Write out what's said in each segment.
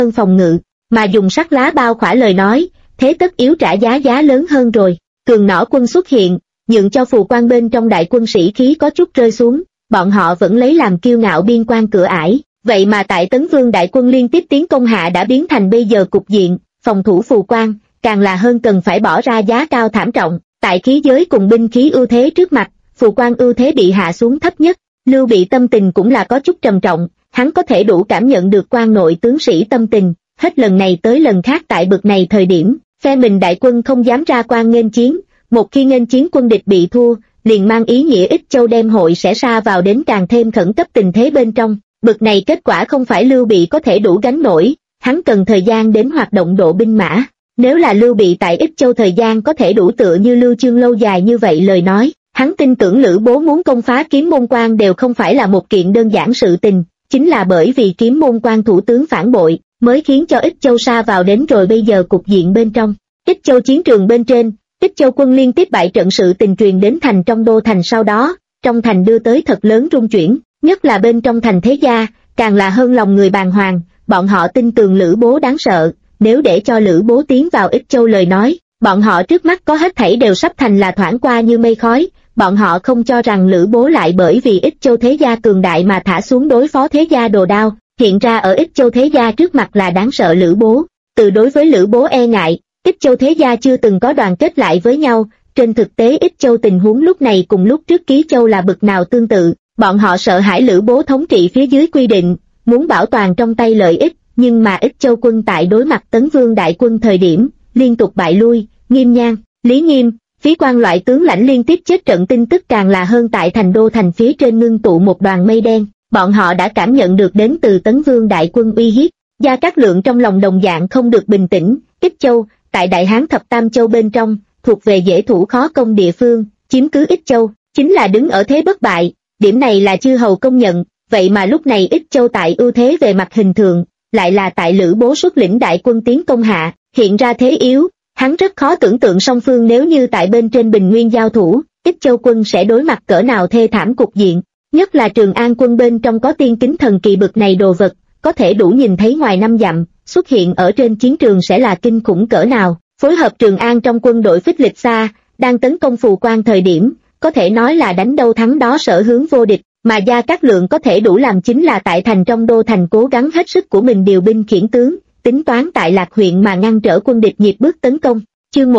hơn phòng ngự, mà dùng sắt lá bao khỏa lời nói, thế tất yếu trả giá lớn hơn rồi. Cường nỏ quân xuất hiện, nhượng cho phù quan bên trong đại quân sĩ khí có chút rơi xuống, bọn họ vẫn lấy làm kiêu ngạo biên quan cửa ải. Vậy mà tại Tấn Vương đại quân liên tiếp tiến công hạ đã biến thành bây giờ cục diện, phòng thủ phù quan, càng là hơn cần phải bỏ ra giá cao thảm trọng. Tại khí giới cùng binh khí ưu thế trước mặt, phù quan ưu thế bị hạ xuống thấp nhất. Lưu Bị tâm tình cũng là có chút trầm trọng, hắn có thể đủ cảm nhận được quan nội tướng sĩ tâm tình, hết lần này tới lần khác tại bực này thời điểm, phe mình đại quân không dám ra quan nghênh chiến, một khi nghênh chiến quân địch bị thua, liền mang ý nghĩa Ích Châu đem hội sẽ sa vào đến càng thêm khẩn cấp tình thế bên trong. Bực này kết quả không phải Lưu Bị có thể đủ gánh nổi, hắn cần thời gian đến hoạt động độ binh mã. Nếu là Lưu Bị tại Ích Châu thời gian có thể đủ tựa như Lưu Chương lâu dài như vậy lời nói, hắn tin tưởng Lữ Bố muốn công phá Kiếm Môn Quan đều không phải là một kiện đơn giản sự tình, chính là bởi vì Kiếm Môn Quan thủ tướng phản bội, mới khiến cho Ích Châu sa vào đến rồi bây giờ cục diện bên trong. Ích Châu chiến trường bên trên, Ích Châu quân liên tiếp bại trận sự tình truyền đến thành trong đô thành sau đó, trong thành đưa tới thật lớn rung chuyển, nhất là bên trong thành thế gia, càng là hơn lòng người bàng hoàng, bọn họ tin tưởng Lữ Bố đáng sợ, nếu để cho Lữ Bố tiến vào Ích Châu lời nói, bọn họ trước mắt có hết thảy đều sắp thành là thoảng qua như mây khói, bọn họ không cho rằng Lữ Bố lại bởi vì Ích Châu thế gia cường đại mà thả xuống đối phó thế gia đồ đao, hiện ra ở Ích Châu thế gia trước mặt là đáng sợ Lữ Bố. Từ đối với Lữ Bố e ngại, Ích Châu thế gia chưa từng có đoàn kết lại với nhau, trên thực tế Ích Châu tình huống lúc này cùng lúc trước Ký Châu là bực nào tương tự, bọn họ sợ hãi Lữ Bố thống trị phía dưới quy định, muốn bảo toàn trong tay lợi ích, nhưng mà Ích Châu quân tại đối mặt Tấn Vương đại quân thời điểm, liên tục bại lui, Nghiêm Nhan, Lý Nghiêm, Phí Quan loại tướng lãnh liên tiếp chết trận tin tức càng là hơn tại thành đô thành phía trên ngưng tụ một đoàn mây đen, bọn họ đã cảm nhận được đến từ Tấn Vương đại quân uy hiếp. Gia Cát Lượng trong lòng đồng dạng không được bình tĩnh, Ích Châu, tại Đại Hán thập tam châu bên trong, thuộc về dễ thủ khó công địa phương, chiếm cứ Ích Châu, chính là đứng ở thế bất bại, điểm này là chư hầu công nhận, vậy mà lúc này Ích Châu tại ưu thế về mặt hình thường, lại là tại Lữ Bố xuất lĩnh đại quân tiến công hạ, hiện ra thế yếu, hắn rất khó tưởng tượng song phương nếu như tại bên trên Bình Nguyên giao thủ, Ích Châu quân sẽ đối mặt cỡ nào thê thảm cục diện, nhất là Trường An quân bên trong có tiên kính thần kỳ bực này đồ vật, có thể đủ nhìn thấy ngoài 5 dặm, xuất hiện ở trên chiến trường sẽ là kinh khủng cỡ nào, phối hợp Trường An trong quân đội phích lịch xa, đang tấn công phù quan thời điểm, có thể nói là đánh đâu thắng đó sở hướng vô địch, mà Gia Cát Lượng có thể đủ làm chính là tại thành trong đô thành cố gắng hết sức của mình điều binh khiển tướng, tính toán tại Lạc huyện mà ngăn trở quân địch nhịp bước tấn công. Chương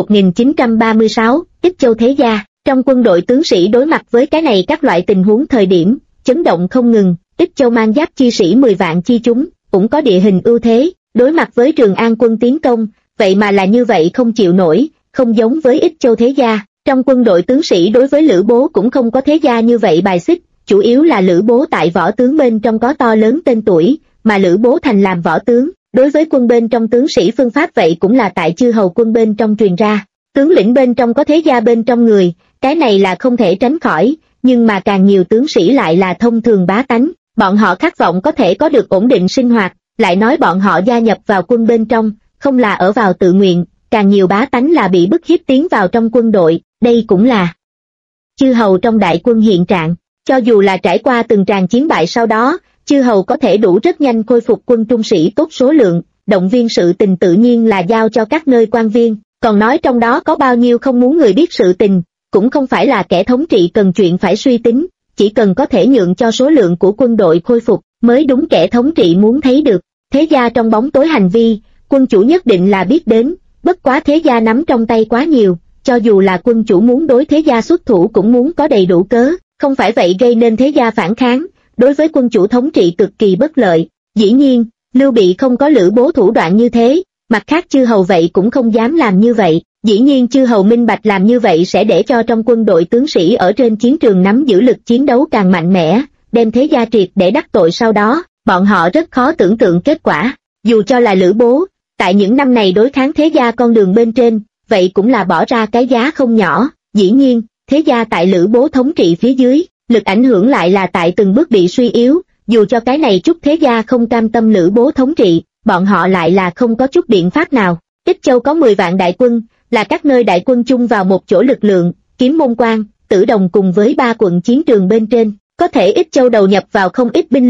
1936, Ích Châu thế gia, trong quân đội tướng sĩ đối mặt với cái này các loại tình huống thời điểm, chấn động không ngừng, Ích Châu mang giáp chi sĩ 10 vạn chi chúng, cũng có địa hình ưu thế, đối mặt với Trường An quân tiến công, vậy mà là như vậy không chịu nổi, không giống với Ích Châu thế gia, trong quân đội tướng sĩ đối với Lữ Bố cũng không có thế gia như vậy bài xích, chủ yếu là Lữ Bố tại võ tướng bên trong có to lớn tên tuổi, mà Lữ Bố thành làm võ tướng, đối với quân bên trong tướng sĩ phương pháp vậy cũng là tại chư hầu quân bên trong truyền ra, tướng lĩnh bên trong có thế gia bên trong người, cái này là không thể tránh khỏi, nhưng mà càng nhiều tướng sĩ lại là thông thường bá tánh, bọn họ khát vọng có thể có được ổn định sinh hoạt, lại nói bọn họ gia nhập vào quân bên trong, không là ở vào tự nguyện, càng nhiều bá tánh là bị bức hiếp tiến vào trong quân đội, đây cũng là chư hầu trong đại quân hiện trạng, cho dù là trải qua từng tràng chiến bại sau đó, chư hầu có thể đủ rất nhanh khôi phục quân trung sĩ tốt số lượng, động viên sự tình tự nhiên là giao cho các nơi quan viên, còn nói trong đó có bao nhiêu không muốn người biết sự tình, cũng không phải là kẻ thống trị cần chuyện phải suy tính, chỉ cần có thể nhượng cho số lượng của quân đội khôi phục, mới đúng kẻ thống trị muốn thấy được. Thế gia trong bóng tối hành vi, quân chủ nhất định là biết đến, bất quá thế gia nắm trong tay quá nhiều, cho dù là quân chủ muốn đối thế gia xuất thủ cũng muốn có đầy đủ cớ, không phải vậy gây nên thế gia phản kháng, đối với quân chủ thống trị cực kỳ bất lợi. Dĩ nhiên, Lưu Bị không có Lữ Bố thủ đoạn như thế, mặt khác chư hầu vậy cũng không dám làm như vậy, dĩ nhiên chư hầu minh bạch làm như vậy sẽ để cho trong quân đội tướng sĩ ở trên chiến trường nắm giữ lực chiến đấu càng mạnh mẽ, đem thế gia triệt để đắc tội sau đó, bọn họ rất khó tưởng tượng kết quả, dù cho là Lữ Bố, tại những năm này đối kháng thế gia con đường bên trên, vậy cũng là bỏ ra cái giá không nhỏ, dĩ nhiên, thế gia tại Lữ Bố thống trị phía dưới, lực ảnh hưởng lại là tại từng bước bị suy yếu, dù cho cái này chút thế gia không cam tâm Lữ Bố thống trị, bọn họ lại là không có chút biện pháp nào. Ích Châu có 10 vạn đại quân, là các nơi đại quân chung vào một chỗ lực lượng, Kiếm Môn Quan, Tử Đồng cùng với 3 quận chiến trường bên trên, có thể Ích Châu đầu nhập vào không ít binh lực,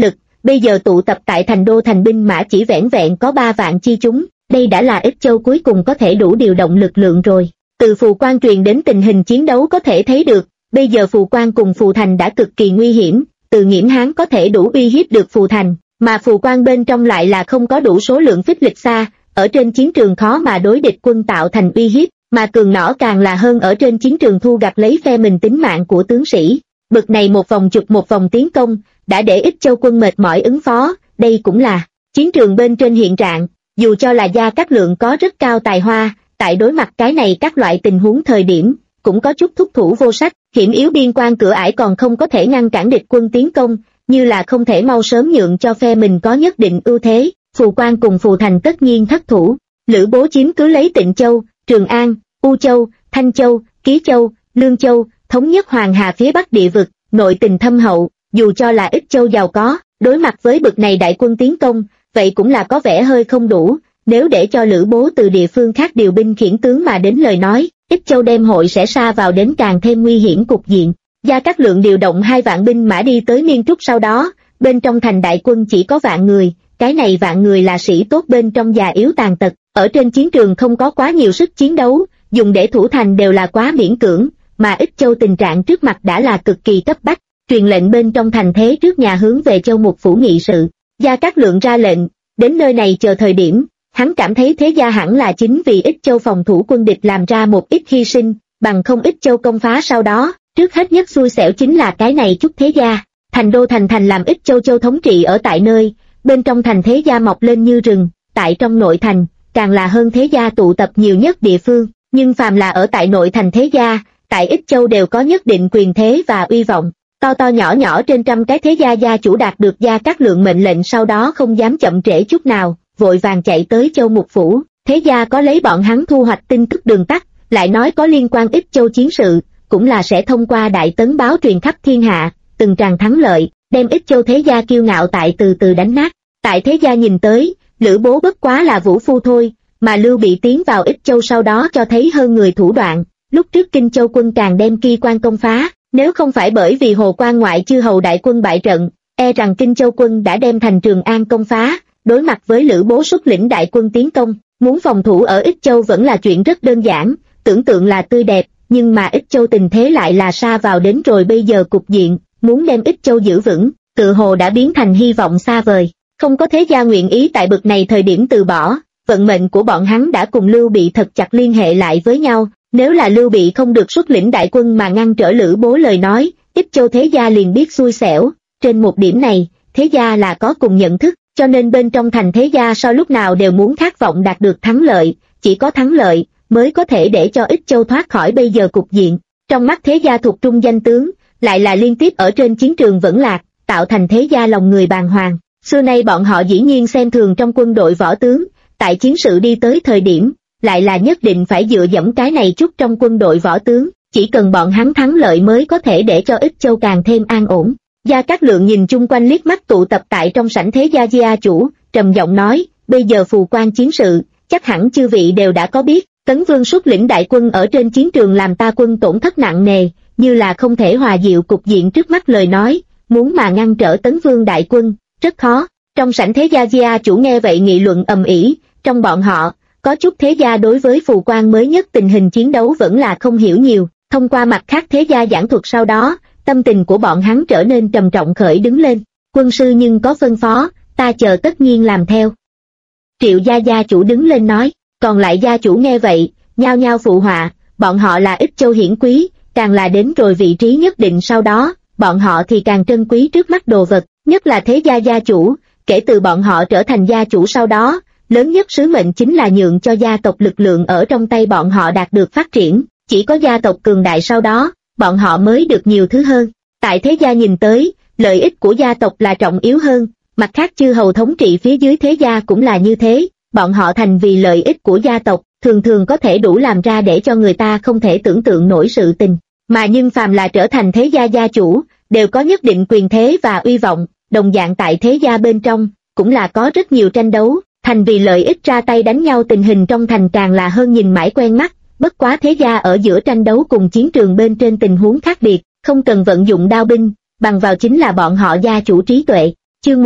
bây giờ tụ tập tại thành đô thành binh mã chỉ vẻn vẹn có 3 vạn chi chúng, đây đã là Ích Châu cuối cùng có thể đủ điều động lực lượng rồi. Từ phù quan truyền đến tình hình chiến đấu có thể thấy được, bây giờ phù quan cùng phù thành đã cực kỳ nguy hiểm, từ Nghiễm Hán có thể đủ uy hiếp được phù thành, mà phù quan bên trong lại là không có đủ số lượng phích lịch xa, ở trên chiến trường khó mà đối địch quân tạo thành uy hiếp, mà cường nỏ càng là hơn ở trên chiến trường thu gặt lấy phe mình tính mạng của tướng sĩ. Bực này một vòng chụp một vòng tiến công, đã để Ích Châu quân mệt mỏi ứng phó, đây cũng là chiến trường bên trên hiện trạng, dù cho là Gia Cát Lượng có rất cao tài hoa, tại đối mặt cái này các loại tình huống thời điểm, cũng có chút thúc thủ vô sách, hiểm yếu biên quan cửa ải còn không có thể ngăn cản địch quân tiến công, như là không thể mau sớm nhượng cho phe mình có nhất định ưu thế, phù quan cùng phù thành tất nhiên thất thủ. Lữ Bố chiếm cứ lấy Tịnh Châu, Trường An, U Châu, Thanh Châu, Ký Châu, Lương Châu, thống nhất Hoàng Hà phía bắc địa vực, nội tình thâm hậu, dù cho là Ích Châu giàu có, đối mặt với bực này đại quân tiến công, vậy cũng là có vẻ hơi không đủ, nếu để cho Lữ Bố từ địa phương khác điều binh khiển tướng mà đến lời nói, Ích Châu đem hội sẽ sa vào đến càng thêm nguy hiểm cục diện. Gia Cát Lượng điều động 2 vạn binh mã đi tới Miên Trúc sau đó, bên trong thành đại quân chỉ có vạn người, cái này vạn người là sĩ tốt bên trong già yếu tàn tật, ở trên chiến trường không có quá nhiều sức chiến đấu, dùng để thủ thành đều là quá miễn cưỡng, mà Ích Châu tình trạng trước mặt đã là cực kỳ cấp bách, truyền lệnh bên trong thành thế trước nhà hướng về Châu Mục phủ nghị sự. Gia Cát Lượng ra lệnh, đến nơi này chờ thời điểm, hắn cảm thấy thế gia hẳn là chính vì Ích Châu phòng thủ quân địch làm ra một ít hy sinh, bằng không Ích Châu công phá sau đó, trước hết nhất xui xẻo chính là cái này chút thế gia. Thành đô thành làm Ích Châu châu thống trị ở tại nơi, bên trong thành thế gia mọc lên như rừng, tại trong nội thành, càng là hơn thế gia tụ tập nhiều nhất địa phương, nhưng phàm là ở tại nội thành thế gia, tại Ích Châu đều có nhất định quyền thế và uy vọng. To to nhỏ nhỏ trên trăm cái thế gia gia chủ đạt được Gia Cát Lượng mệnh lệnh sau đó không dám chậm trễ chút nào, vội vàng chạy tới Châu Mục phủ. Thế gia có lấy bọn hắn thu hoạch tin tức đường tắt, lại nói có liên quan Ích Châu chiến sự, cũng là sẽ thông qua đại tấn báo truyền khắp thiên hạ, từng tràng thắng lợi, đem Ích Châu thế gia kiêu ngạo tại từ từ đánh nát. Tại thế gia nhìn tới, Lữ Bố bất quá là vũ phu thôi, mà Lưu Bị tiến vào Ích Châu sau đó cho thấy hơn người thủ đoạn, lúc trước Kinh Châu quân càng đem Ki Quan công phá, nếu không phải bởi vì Hồ Quan ngoại chư hầu đại quân bại trận, e rằng Kinh Châu quân đã đem thành Trường An công phá. Đối mặt với Lữ Bố xuất lĩnh đại quân tiến công, muốn phòng thủ ở Ích Châu vẫn là chuyện rất đơn giản, tưởng tượng là tươi đẹp, nhưng mà Ích Châu tình thế lại là sa vào đến rồi bây giờ cục diện, muốn đem Ích Châu giữ vững, tự hồ đã biến thành hy vọng xa vời, không có thế gia nguyện ý tại bực này thời điểm từ bỏ, vận mệnh của bọn hắn đã cùng Lưu Bị thật chặt liên hệ lại với nhau, nếu là Lưu Bị không được xuất lĩnh đại quân mà ngăn trở Lữ Bố lời nói, Ích Châu thế gia liền biết xui xẻo, trên một điểm này, thế gia là có cùng nhận thức. Cho nên bên trong thành thế gia sau lúc nào đều muốn khát vọng đạt được thắng lợi, chỉ có thắng lợi mới có thể để cho Ích Châu thoát khỏi bây giờ cục diện. Trong mắt thế gia thuộc trung danh tướng, lại là liên tiếp ở trên chiến trường vẫn lạc, tạo thành thế gia lòng người bàng hoàng. Xưa nay bọn họ dĩ nhiên xem thường trong quân đội võ tướng, tại chiến sự đi tới thời điểm, lại là nhất định phải dựa dẫm cái này chút trong quân đội võ tướng, chỉ cần bọn hắn thắng lợi mới có thể để cho Ích Châu càng thêm an ổn. Gia Cát Lượng nhìn chung quanh liếc mắt tụ tập tại trong sảnh thế gia gia chủ, trầm giọng nói, bây giờ phù quan chiến sự, chắc hẳn chư vị đều đã có biết, Tấn Vương xuất lĩnh đại quân ở trên chiến trường làm ta quân tổn thất nặng nề, như là không thể hòa dịu cục diện trước mắt lời nói, muốn mà ngăn trở Tấn Vương đại quân, rất khó. Trong sảnh thế gia gia chủ nghe vậy nghị luận ầm ĩ, trong bọn họ, có chút thế gia đối với phù quan mới nhất tình hình chiến đấu vẫn là không hiểu nhiều, thông qua mặt khác thế gia giảng thuật sau đó, tâm tình của bọn hắn trở nên trầm trọng khởi đứng lên. Quân sư nhưng có phân phó, ta chờ tất nhiên làm theo. Triệu gia gia chủ đứng lên nói, còn lại gia chủ nghe vậy, nhao nhao phụ họa, bọn họ là Ích Châu hiển quý, càng là đến rồi vị trí nhất định sau đó, bọn họ thì càng trân quý trước mắt đồ vật, nhất là thế gia gia chủ, kể từ bọn họ trở thành gia chủ sau đó, lớn nhất sứ mệnh chính là nhượng cho gia tộc lực lượng ở trong tay bọn họ đạt được phát triển, chỉ có gia tộc cường đại sau đó, bọn họ mới được nhiều thứ hơn. Tại thế gia nhìn tới, lợi ích của gia tộc là trọng yếu hơn, mặt khác chư hầu thống trị phía dưới thế gia cũng là như thế, bọn họ thành vì lợi ích của gia tộc, thường thường có thể đủ làm ra để cho người ta không thể tưởng tượng nổi sự tình, mà nhưng phàm là trở thành thế gia gia chủ, đều có nhất định quyền thế và uy vọng, đồng dạng tại thế gia bên trong, cũng là có rất nhiều tranh đấu, thành vì lợi ích ra tay đánh nhau tình hình trong thành càng là hơn nhìn mãi quen mắt. Bất quá thế gia ở giữa tranh đấu cùng chiến trường bên trên tình huống khác biệt, không cần vận dụng đao binh, bằng vào chính là bọn họ gia chủ trí tuệ. Chương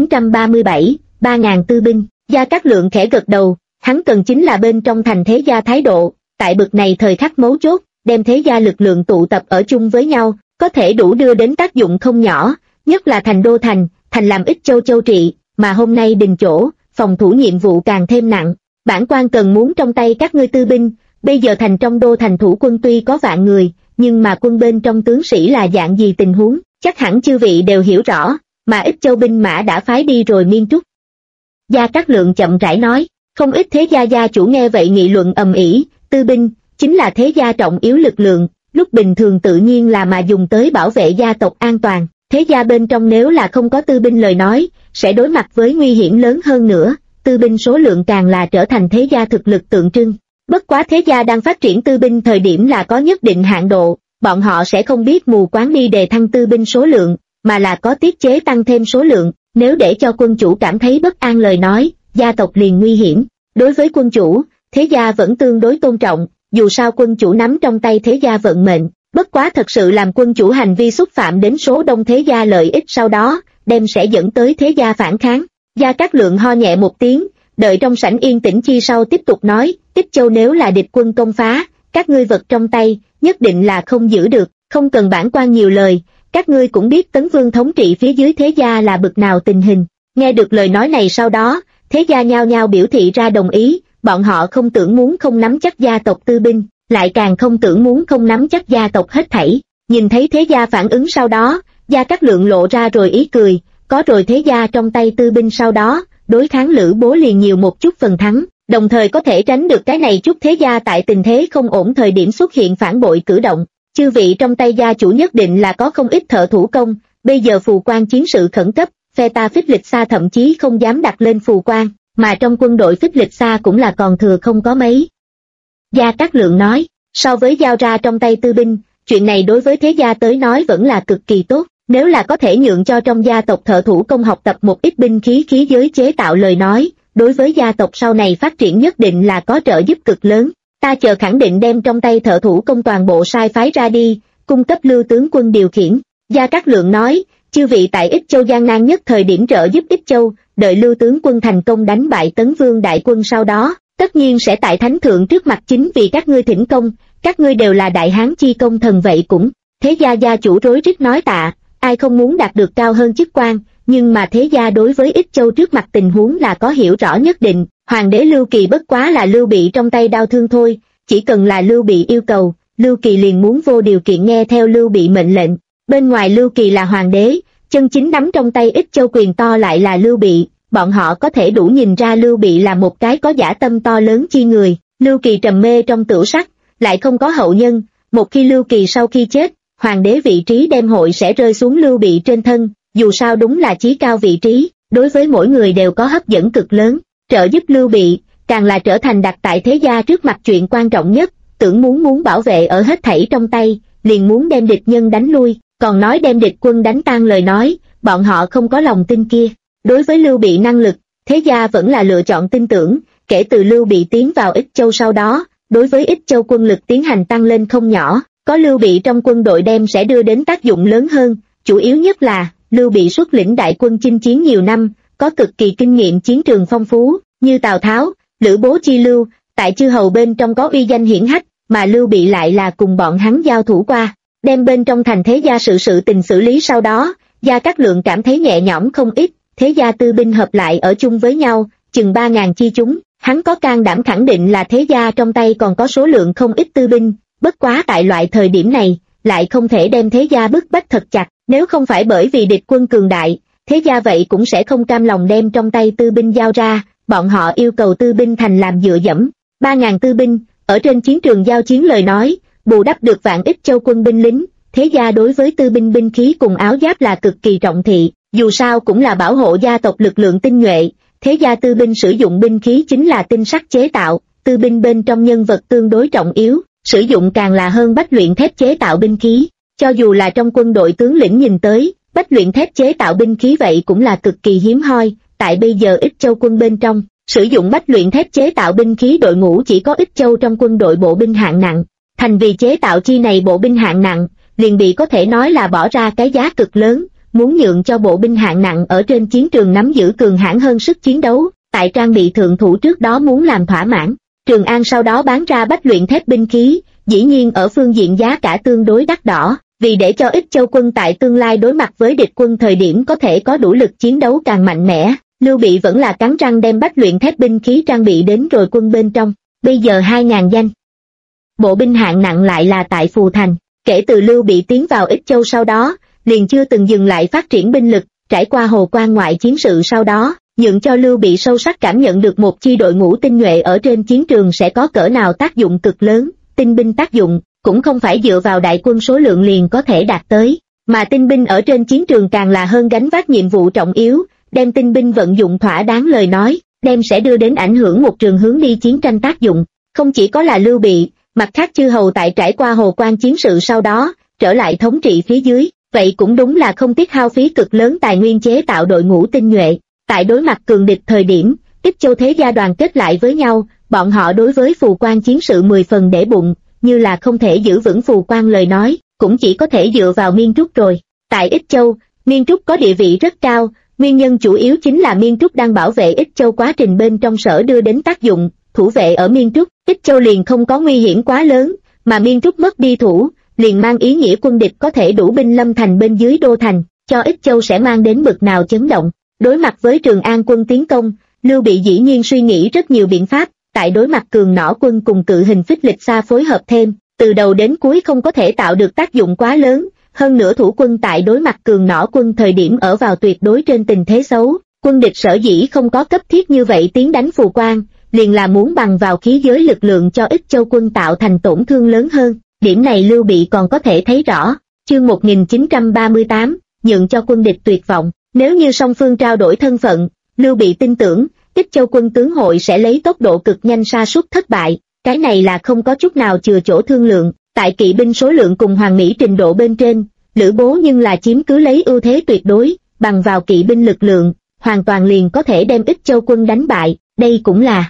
1937, 3.000 tư binh. Gia Cát Lượng khẽ gật đầu, hắn cần chính là bên trong thành thế gia thái độ, tại bực này thời khắc mấu chốt, đem thế gia lực lượng tụ tập ở chung với nhau, có thể đủ đưa đến tác dụng không nhỏ, nhất là thành đô thành làm Ích Châu châu trị, mà hôm nay đình chỗ, phòng thủ nhiệm vụ càng thêm nặng. Bản quan cần muốn trong tay các ngươi tư binh, bây giờ thành trong đô thành thủ quân tuy có vạn người, nhưng mà quân bên trong tướng sĩ là dạng gì tình huống, chắc hẳn chư vị đều hiểu rõ, mà Ích Châu binh mã đã phái đi rồi miên trúc. Gia Cát Lượng chậm rãi nói, không ít thế gia gia chủ nghe vậy nghị luận ầm ĩ, tư binh chính là thế gia trọng yếu lực lượng, lúc bình thường tự nhiên là mà dùng tới bảo vệ gia tộc an toàn, thế gia bên trong nếu là không có tư binh lời nói, sẽ đối mặt với nguy hiểm lớn hơn nữa, tư binh số lượng càng là trở thành thế gia thực lực tượng trưng. Bất quá thế gia đang phát triển tư binh thời điểm là có nhất định hạn độ, bọn họ sẽ không biết mù quáng đi đề thăng tư binh số lượng, mà là có tiết chế tăng thêm số lượng, nếu để cho quân chủ cảm thấy bất an lời nói, gia tộc liền nguy hiểm. Đối với quân chủ, thế gia vẫn tương đối tôn trọng, dù sao quân chủ nắm trong tay thế gia vận mệnh, bất quá thật sự làm quân chủ hành vi xúc phạm đến số đông thế gia lợi ích sau đó, đem sẽ dẫn tới thế gia phản kháng. Gia Cát Lượng ho nhẹ một tiếng, đợi trong sảnh yên tĩnh chi sau tiếp tục nói, Ích Châu nếu là địch quân công phá, các ngươi vật trong tay, nhất định là không giữ được, không cần bản quan nhiều lời, các ngươi cũng biết Tấn Vương thống trị phía dưới thế gia là bực nào tình hình. Nghe được lời nói này sau đó, thế gia nhao nhao biểu thị ra đồng ý, bọn họ không tưởng muốn không nắm chắc gia tộc tư binh, lại càng không tưởng muốn không nắm chắc gia tộc hết thảy. Nhìn thấy thế gia phản ứng sau đó, Gia Cát Lượng lộ ra rồi ý cười, có rồi thế gia trong tay tư binh sau đó, đối kháng Lữ Bố liền nhiều một chút phần thắng, đồng thời có thể tránh được cái này chút thế gia tại tình thế không ổn thời điểm xuất hiện phản bội cử động. Chư vị trong tay gia chủ nhất định là có không ít thợ thủ công, bây giờ phù quan chiến sự khẩn cấp, phe ta Phích Lịch Sa thậm chí không dám đặt lên phù quan, mà trong quân đội Phích Lịch Sa cũng là còn thừa không có mấy. Gia Cát Lượng nói, so với giao ra trong tay tư binh, chuyện này đối với thế gia tới nói vẫn là cực kỳ tốt, nếu là có thể nhượng cho trong gia tộc thợ thủ công học tập một ít binh khí khí giới chế tạo lời nói, đối với gia tộc sau này phát triển nhất định là có trợ giúp cực lớn. Ta chờ khẳng định đem trong tay thợ thủ công toàn bộ sai phái ra đi, cung cấp Lưu tướng quân điều khiển. Gia Cát Lượng nói, chư vị tại Ích Châu gian nan nhất thời điểm trợ giúp Ích Châu, đợi Lưu tướng quân thành công đánh bại Tấn Vương đại quân sau đó, tất nhiên sẽ tại thánh thượng trước mặt chính vì các ngươi thỉnh công, các ngươi đều là đại hán chi công thần vậy cũng. Thế gia gia chủ rối rít nói tạ, ai không muốn đạt được cao hơn chức quan, nhưng mà thế gia đối với Ích Châu trước mặt tình huống là có hiểu rõ nhất định. Hoàng đế Lưu Kỳ bất quá là Lưu Bị trong tay đau thương thôi, chỉ cần là Lưu Bị yêu cầu, Lưu Kỳ liền muốn vô điều kiện nghe theo Lưu Bị mệnh lệnh. Bên ngoài Lưu Kỳ là hoàng đế, chân chính nắm trong tay Ích Châu quyền to lại là Lưu Bị, bọn họ có thể đủ nhìn ra Lưu Bị là một cái có dã tâm to lớn chi người. Lưu Kỳ trầm mê trong tửu sắc, lại không có hậu nhân, một khi Lưu Kỳ sau khi chết, hoàng đế vị trí đem hội sẽ rơi xuống Lưu Bị trên thân, dù sao đúng là chí cao vị trí, đối với mỗi người đều có hấp dẫn cực lớn. Trợ giúp Lưu Bị, càng là trở thành đặt tại thế gia trước mặt chuyện quan trọng nhất, tưởng muốn bảo vệ ở hết thảy trong tay, liền muốn đem địch nhân đánh lui, còn nói đem địch quân đánh tan lời nói, bọn họ không có lòng tin kia. Đối với Lưu Bị năng lực, thế gia vẫn là lựa chọn tin tưởng, kể từ Lưu Bị tiến vào Ích Châu sau đó, đối với Ích Châu quân lực tiến hành tăng lên không nhỏ, có Lưu Bị trong quân đội đem sẽ đưa đến tác dụng lớn hơn, chủ yếu nhất là, Lưu Bị xuất lĩnh đại quân chinh chiến nhiều năm, có cực kỳ kinh nghiệm chiến trường phong phú, như Tào Tháo, Lữ Bố chi lưu, tại chư hầu bên trong có uy danh hiển hách, mà Lưu Bị lại là cùng bọn hắn giao thủ qua, đem bên trong thành thế gia sự tình xử lý sau đó, Gia Cát Lượng cảm thấy nhẹ nhõm không ít, thế gia tư binh hợp lại ở chung với nhau, chừng 3.000 chi chúng, hắn có can đảm khẳng định là thế gia trong tay còn có số lượng không ít tư binh, bất quá tại loại thời điểm này, lại không thể đem thế gia bức bách thật chặt, nếu không phải bởi vì địch quân cường đại, thế gia vậy cũng sẽ không cam lòng đem trong tay tư binh giao ra, bọn họ yêu cầu tư binh thành làm dựa dẫm. 3.000 tư binh, ở trên chiến trường giao chiến lời nói, bù đắp được vạn Ích Châu quân binh lính, thế gia đối với tư binh binh khí cùng áo giáp là cực kỳ trọng thị, dù sao cũng là bảo hộ gia tộc lực lượng tinh nhuệ, thế gia tư binh sử dụng binh khí chính là tinh sắt chế tạo, tư binh bên trong nhân vật tương đối trọng yếu, sử dụng càng là hơn bách luyện thép chế tạo binh khí, cho dù là trong quân đội tướng lĩnh nhìn tới, bách luyện thép chế tạo binh khí vậy cũng là cực kỳ hiếm hoi, tại bây giờ Ích Châu quân bên trong, sử dụng bách luyện thép chế tạo binh khí đội ngũ chỉ có Ích Châu trong quân đội bộ binh hạng nặng, thành vì chế tạo chi này bộ binh hạng nặng, liền bị có thể nói là bỏ ra cái giá cực lớn, muốn nhượng cho bộ binh hạng nặng ở trên chiến trường nắm giữ cường hãn hơn sức chiến đấu, tại trang bị thượng thủ trước đó muốn làm thỏa mãn. Trường An sau đó bán ra bách luyện thép binh khí, dĩ nhiên ở phương diện giá cả tương đối đắt đỏ, vì để cho Ích Châu quân tại tương lai đối mặt với địch quân thời điểm có thể có đủ lực chiến đấu càng mạnh mẽ, Lưu Bị vẫn là cắn răng đem bách luyện thép binh khí trang bị đến rồi quân bên trong. Bây giờ 2.000 danh bộ binh hạng nặng lại là tại Phù Thành. Kể từ Lưu Bị tiến vào Ích Châu sau đó, liền chưa từng dừng lại phát triển binh lực, trải qua Hồ Quan ngoại chiến sự sau đó, nhượng cho Lưu Bị sâu sắc cảm nhận được một chi đội ngũ tinh nhuệ ở trên chiến trường sẽ có cỡ nào tác dụng cực lớn. Tinh binh tác dụng cũng không phải dựa vào đại quân số lượng liền có thể đạt tới, mà tinh binh ở trên chiến trường càng là hơn gánh vác nhiệm vụ trọng yếu, đem tinh binh vận dụng thỏa đáng lời nói, đem sẽ đưa đến ảnh hưởng một trường hướng đi chiến tranh tác dụng. Không chỉ có là Lưu Bị, mặt khác chư hầu tại trải qua Hồ Quan chiến sự sau đó, trở lại thống trị phía dưới, vậy cũng đúng là không tiếc hao phí cực lớn tài nguyên chế tạo đội ngũ tinh nhuệ. Tại đối mặt cường địch thời điểm, Ích Châu thế gia đoàn kết lại với nhau, bọn họ đối với Phù Quan chiến sự 10 phần để bụng, như là không thể giữ vững Phù Quan lời nói, cũng chỉ có thể dựa vào Miên Trúc rồi. Tại Ích Châu, Miên Trúc có địa vị rất cao, nguyên nhân chủ yếu chính là Miên Trúc đang bảo vệ Ích Châu quá trình bên trong sở đưa đến tác dụng, thủ vệ ở Miên Trúc, Ích Châu liền không có nguy hiểm quá lớn, mà Miên Trúc mất đi thủ, liền mang ý nghĩa quân địch có thể đủ binh lâm thành bên dưới đô thành, cho Ích Châu sẽ mang đến bực nào chấn động. Đối mặt với Trường An quân tiến công, Lưu Bị dĩ nhiên suy nghĩ rất nhiều biện pháp, tại đối mặt cường nỏ quân cùng cự hình phích lịch xa phối hợp thêm, từ đầu đến cuối không có thể tạo được tác dụng quá lớn, hơn nữa thủ quân tại đối mặt cường nỏ quân thời điểm ở vào tuyệt đối trên tình thế xấu, quân địch sở dĩ không có cấp thiết như vậy tiến đánh Phù Quan, liền là muốn bằng vào khí giới lực lượng cho Ích Châu quân tạo thành tổn thương lớn hơn, điểm này Lưu Bị còn có thể thấy rõ. Chương 1938, nhượng cho quân địch tuyệt vọng. Nếu như song phương trao đổi thân phận, Lưu Bị tin tưởng, Ích Châu quân tướng hội sẽ lấy tốc độ cực nhanh sa sút thất bại, cái này là không có chút nào chừa chỗ thương lượng. Tại kỵ binh số lượng cùng Hoàng Mỹ trình độ bên trên, Lữ Bố nhưng là chiếm cứ lấy ưu thế tuyệt đối, bằng vào kỵ binh lực lượng, hoàn toàn liền có thể đem Ích Châu quân đánh bại, đây cũng là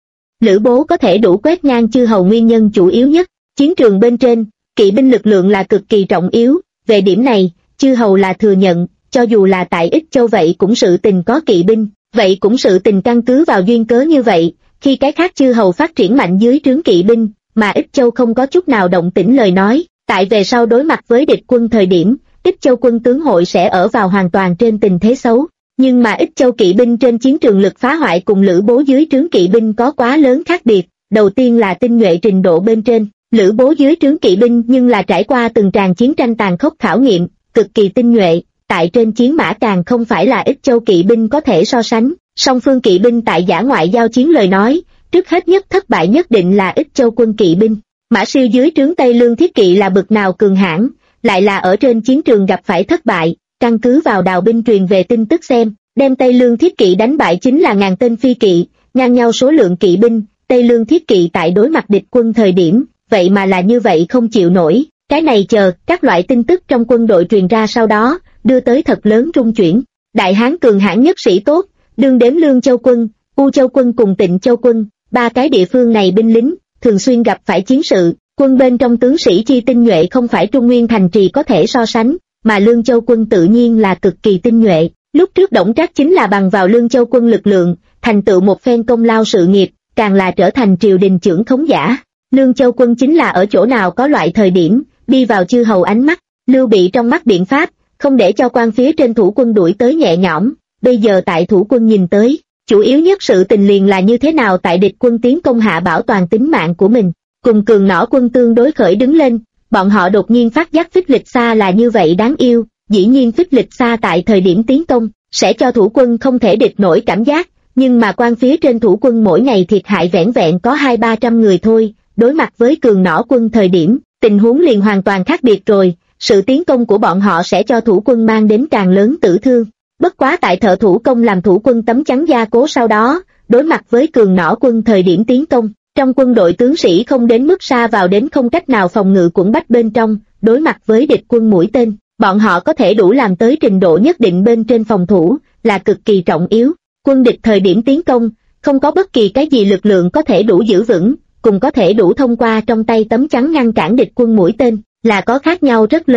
Lữ Bố có thể đủ quét ngang chư hầu nguyên nhân chủ yếu nhất. Chiến trường bên trên, kỵ binh lực lượng là cực kỳ trọng yếu, về điểm này, chư hầu là thừa nhận, cho dù là tại Ích Châu vậy cũng sự tình có kỵ binh, vậy cũng sự tình căn cứ vào duyên cớ như vậy, khi cái khác chư hầu phát triển mạnh dưới trướng kỵ binh, mà Ích Châu không có chút nào động tĩnh lời nói, tại về sau đối mặt với địch quân thời điểm, Ích Châu quân tướng hội sẽ ở vào hoàn toàn trên tình thế xấu. Nhưng mà Ích Châu kỵ binh trên chiến trường lực phá hoại cùng Lữ Bố dưới trướng kỵ binh có quá lớn khác biệt, đầu tiên là tinh nhuệ trình độ bên trên, Lữ Bố dưới trướng kỵ binh nhưng là trải qua từng tràng chiến tranh tàn khốc khảo nghiệm, cực kỳ tinh nhuệ, tại trên chiến mã càng không phải là Ích Châu kỵ binh có thể so sánh. Song phương kỵ binh tại dã ngoại giao chiến lời nói, trước hết nhất thất bại nhất định là Ích Châu quân kỵ binh. Mã Siêu dưới trướng Tây Lương thiết kỵ là bực nào cường hãn, lại là ở trên chiến trường gặp phải thất bại, căn cứ vào đào binh truyền về tin tức xem, đem Tây Lương thiết kỵ đánh bại chính là ngàn tên phi kỵ, ngang nhau số lượng kỵ binh, Tây Lương thiết kỵ tại đối mặt địch quân thời điểm, vậy mà là như vậy không chịu nổi. Cái này chờ các loại tin tức trong quân đội truyền ra sau đó, đưa tới thật lớn rung chuyển. Đại Hán cường hãn nhất sĩ tốt, đương đếm Lương Châu quân, U Châu quân cùng Tịnh Châu quân, ba cái địa phương này binh lính, thường xuyên gặp phải chiến sự, quân bên trong tướng sĩ chi tinh nhuệ không phải Trung Nguyên thành trì có thể so sánh, mà Lương Châu quân tự nhiên là cực kỳ tinh nhuệ. Lúc trước Đổng Trác chính là bằng vào Lương Châu quân lực lượng, thành tựu một phen công lao sự nghiệp, càng là trở thành triều đình trưởng khống giả. Lương Châu quân chính là ở chỗ nào có loại thời điểm, đi vào chư hầu ánh mắt, Lưu Bị trong mắt biện pháp, không để cho quan phía trên thủ quân đuổi tới nhẹ nhõm, bây giờ tại thủ quân nhìn tới, chủ yếu nhất sự tình liền là như thế nào tại địch quân tiến công hạ bảo toàn tính mạng của mình, cùng cường nỏ quân tương đối khởi đứng lên, bọn họ đột nhiên phát giác phích lịch xa là như vậy đáng yêu, dĩ nhiên phích lịch xa tại thời điểm tiến công, sẽ cho thủ quân không thể địch nổi cảm giác, nhưng mà quan phía trên thủ quân mỗi ngày thiệt hại vẻn vẹn có 200-300 người thôi, đối mặt với cường nỏ quân thời điểm, tình huống liền hoàn toàn khác biệt rồi, sự tiến công của bọn họ sẽ cho thủ quân mang đến càng lớn tử thương. Bất quá tại Thợ Thủ Công làm thủ quân tấm chắn gia cố sau đó, đối mặt với cường nỏ quân thời điểm tiến công, trong quân đội tướng sĩ không đến mức xa vào đến không cách nào phòng ngự quẫn bách bên trong, đối mặt với địch quân mũi tên, bọn họ có thể đủ làm tới trình độ nhất định bên trên phòng thủ, là cực kỳ trọng yếu. Quân địch thời điểm tiến công, không có bất kỳ cái gì lực lượng có thể đủ giữ vững, cùng có thể đủ thông qua trong tay tấm chắn ngăn cản địch quân mũi tên, là có khác nhau rất lớn.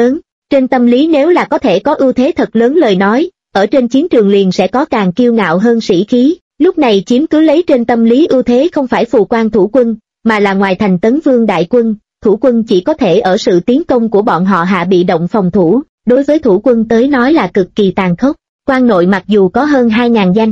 Trên tâm lý nếu là có thể có ưu thế thật lớn lời nói, ở trên chiến trường liền sẽ có càng kiêu ngạo hơn sĩ khí. Lúc này chiếm cứ lấy trên tâm lý ưu thế không phải Phù Quan thủ quân, mà là ngoài thành Tấn Vương đại quân. Thủ quân chỉ có thể ở sự tiến công của bọn họ hạ bị động phòng thủ, đối với thủ quân tới nói là cực kỳ tàn khốc. Quan nội mặc dù có hơn 2.000 danh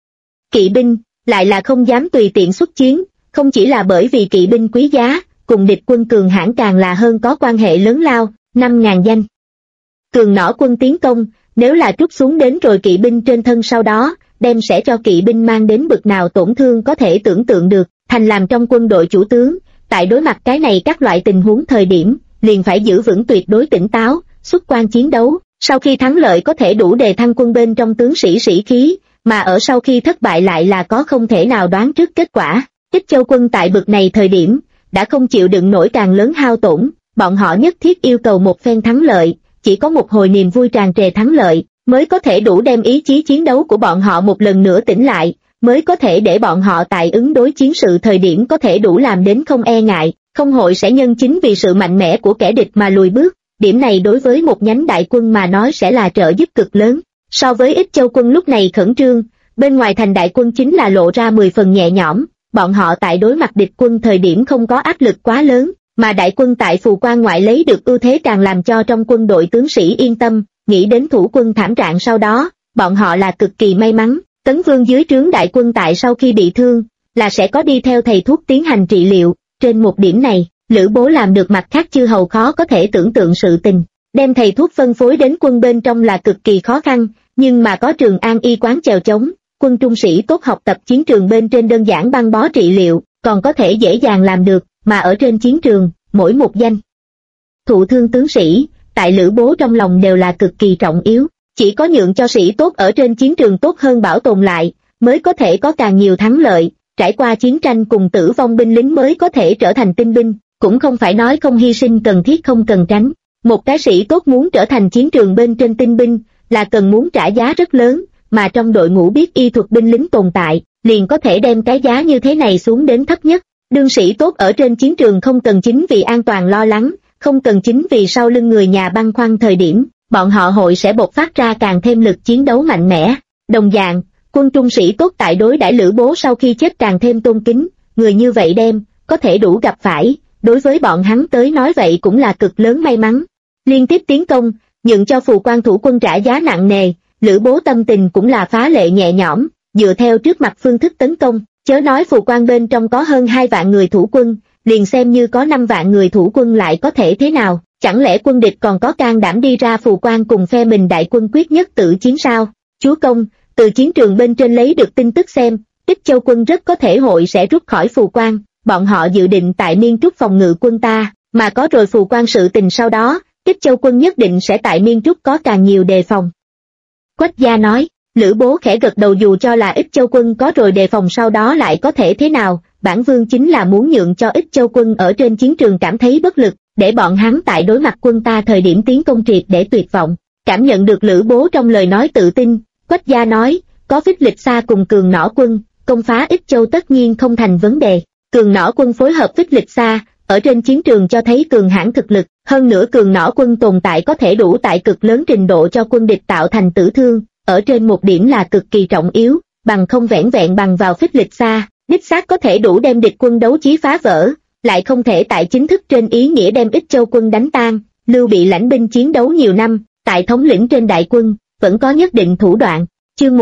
kỵ binh, lại là không dám tùy tiện xuất chiến, không chỉ là bởi vì kỵ binh quý giá, cùng địch quân cường hãn càng là hơn có quan hệ lớn lao. 5.000 danh cường nỏ quân tiến công, nếu là trút xuống đến rồi kỵ binh trên thân sau đó, đem sẽ cho kỵ binh mang đến bực nào tổn thương có thể tưởng tượng được. Thành làm trong quân đội chủ tướng, tại đối mặt cái này các loại tình huống thời điểm, liền phải giữ vững tuyệt đối tỉnh táo, xuất quan chiến đấu. Sau khi thắng lợi có thể đủ đề thăng quân bên trong tướng sĩ sĩ khí, mà ở sau khi thất bại lại là có không thể nào đoán trước kết quả. Ích Châu quân tại bực này thời điểm, đã không chịu đựng nổi càng lớn hao tổn, bọn họ nhất thiết yêu cầu một phen thắng lợi, chỉ có một hồi niềm vui tràn trề thắng lợi, mới có thể đủ đem ý chí chiến đấu của bọn họ một lần nữa tỉnh lại, mới có thể để bọn họ tại ứng đối chiến sự thời điểm có thể đủ làm đến không e ngại, không hội sẽ nhân chính vì sự mạnh mẽ của kẻ địch mà lùi bước. Điểm này đối với một nhánh đại quân mà nói sẽ là trợ giúp cực lớn. So với Ích Châu quân lúc này khẩn trương, bên ngoài thành đại quân chính là lộ ra 10 phần nhẹ nhõm, bọn họ tại đối mặt địch quân thời điểm không có áp lực quá lớn, mà đại quân tại Phù Quan ngoại lấy được ưu thế càng làm cho trong quân đội tướng sĩ yên tâm. Nghĩ đến thủ quân thảm trạng sau đó, bọn họ là cực kỳ may mắn. Tấn Vương dưới trướng đại quân tại sau khi bị thương, là sẽ có đi theo thầy thuốc tiến hành trị liệu. Trên một điểm này, Lữ Bố làm được mặt khác chư hầu khó có thể tưởng tượng sự tình. Đem thầy thuốc phân phối đến quân bên trong là cực kỳ khó khăn, nhưng mà có Trường An y quán chèo chống, quân trung sĩ tốt học tập chiến trường bên trên đơn giản băng bó trị liệu, còn có thể dễ dàng làm được, mà ở trên chiến trường, mỗi một danh thụ thương tướng sĩ, tại Lữ Bố trong lòng đều là cực kỳ trọng yếu. Chỉ có nhượng cho sĩ tốt ở trên chiến trường tốt hơn bảo tồn lại, mới có thể có càng nhiều thắng lợi, trải qua chiến tranh cùng tử vong binh lính mới có thể trở thành tinh binh, cũng không phải nói không hy sinh cần thiết không cần tránh. Một cái sĩ tốt muốn trở thành chiến trường bên trên tinh binh, là cần muốn trả giá rất lớn, mà trong đội ngũ biết y thuật binh lính tồn tại, liền có thể đem cái giá như thế này xuống đến thấp nhất. Đương sĩ tốt ở trên chiến trường không cần chính vì an toàn lo lắng, không cần chính vì sau lưng người nhà băn khoăn thời điểm, bọn họ hội sẽ bộc phát ra càng thêm lực chiến đấu mạnh mẽ. Đồng dạng, quân trung sĩ tốt tại đối đãi Lữ Bố sau khi chết càng thêm tôn kính, người như vậy đem, có thể đủ gặp phải, đối với bọn hắn tới nói vậy cũng là cực lớn may mắn. Liên tiếp tiến công, nhượng cho Phù Quan thủ quân trả giá nặng nề, Lữ Bố tâm tình cũng là phá lệ nhẹ nhõm, dựa theo trước mặt phương thức tấn công, chớ nói Phù Quan bên trong có hơn 2 vạn người thủ quân, liền xem như có 5 vạn người thủ quân lại có thể thế nào, chẳng lẽ quân địch còn có can đảm đi ra Phù Quan cùng phe mình đại quân quyết nhất tự chiến sao? Chúa công, từ chiến trường bên trên lấy được tin tức xem, Ích Châu quân rất có thể hội sẽ rút khỏi Phù Quan, bọn họ dự định tại Miên Trúc phòng ngự quân ta, mà có rồi Phù Quan sự tình sau đó, Ích Châu quân nhất định sẽ tại Miên Trúc có càng nhiều đề phòng. Quách Gia nói. Lữ Bố khẽ gật đầu, dù cho là Ích Châu quân có rồi đề phòng sau đó lại có thể thế nào, bản vương chính là muốn nhượng cho Ích Châu quân ở trên chiến trường cảm thấy bất lực, để bọn hắn tại đối mặt quân ta thời điểm tiến công triệt để tuyệt vọng. Cảm nhận được Lữ Bố trong lời nói tự tin, Quách Gia nói, có Phích Lịch Sa cùng Cường Nỏ quân, công phá Ích Châu tất nhiên không thành vấn đề. Cường Nỏ quân phối hợp Phích Lịch Sa, ở trên chiến trường cho thấy cường hãn thực lực, hơn nữa Cường Nỏ quân tồn tại có thể đủ tại cực lớn trình độ cho quân địch tạo thành tử thương. Ở trên một điểm là cực kỳ trọng yếu, bằng không vẻn vẹn bằng vào Phích Lịch Sa, đích xác có thể đủ đem địch quân đấu chí phá vỡ, lại không thể tại chính thức trên ý nghĩa đem Ích Châu quân đánh tan. Lưu Bị lãnh binh chiến đấu nhiều năm, tại thống lĩnh trên đại quân, vẫn có nhất định thủ đoạn. Chương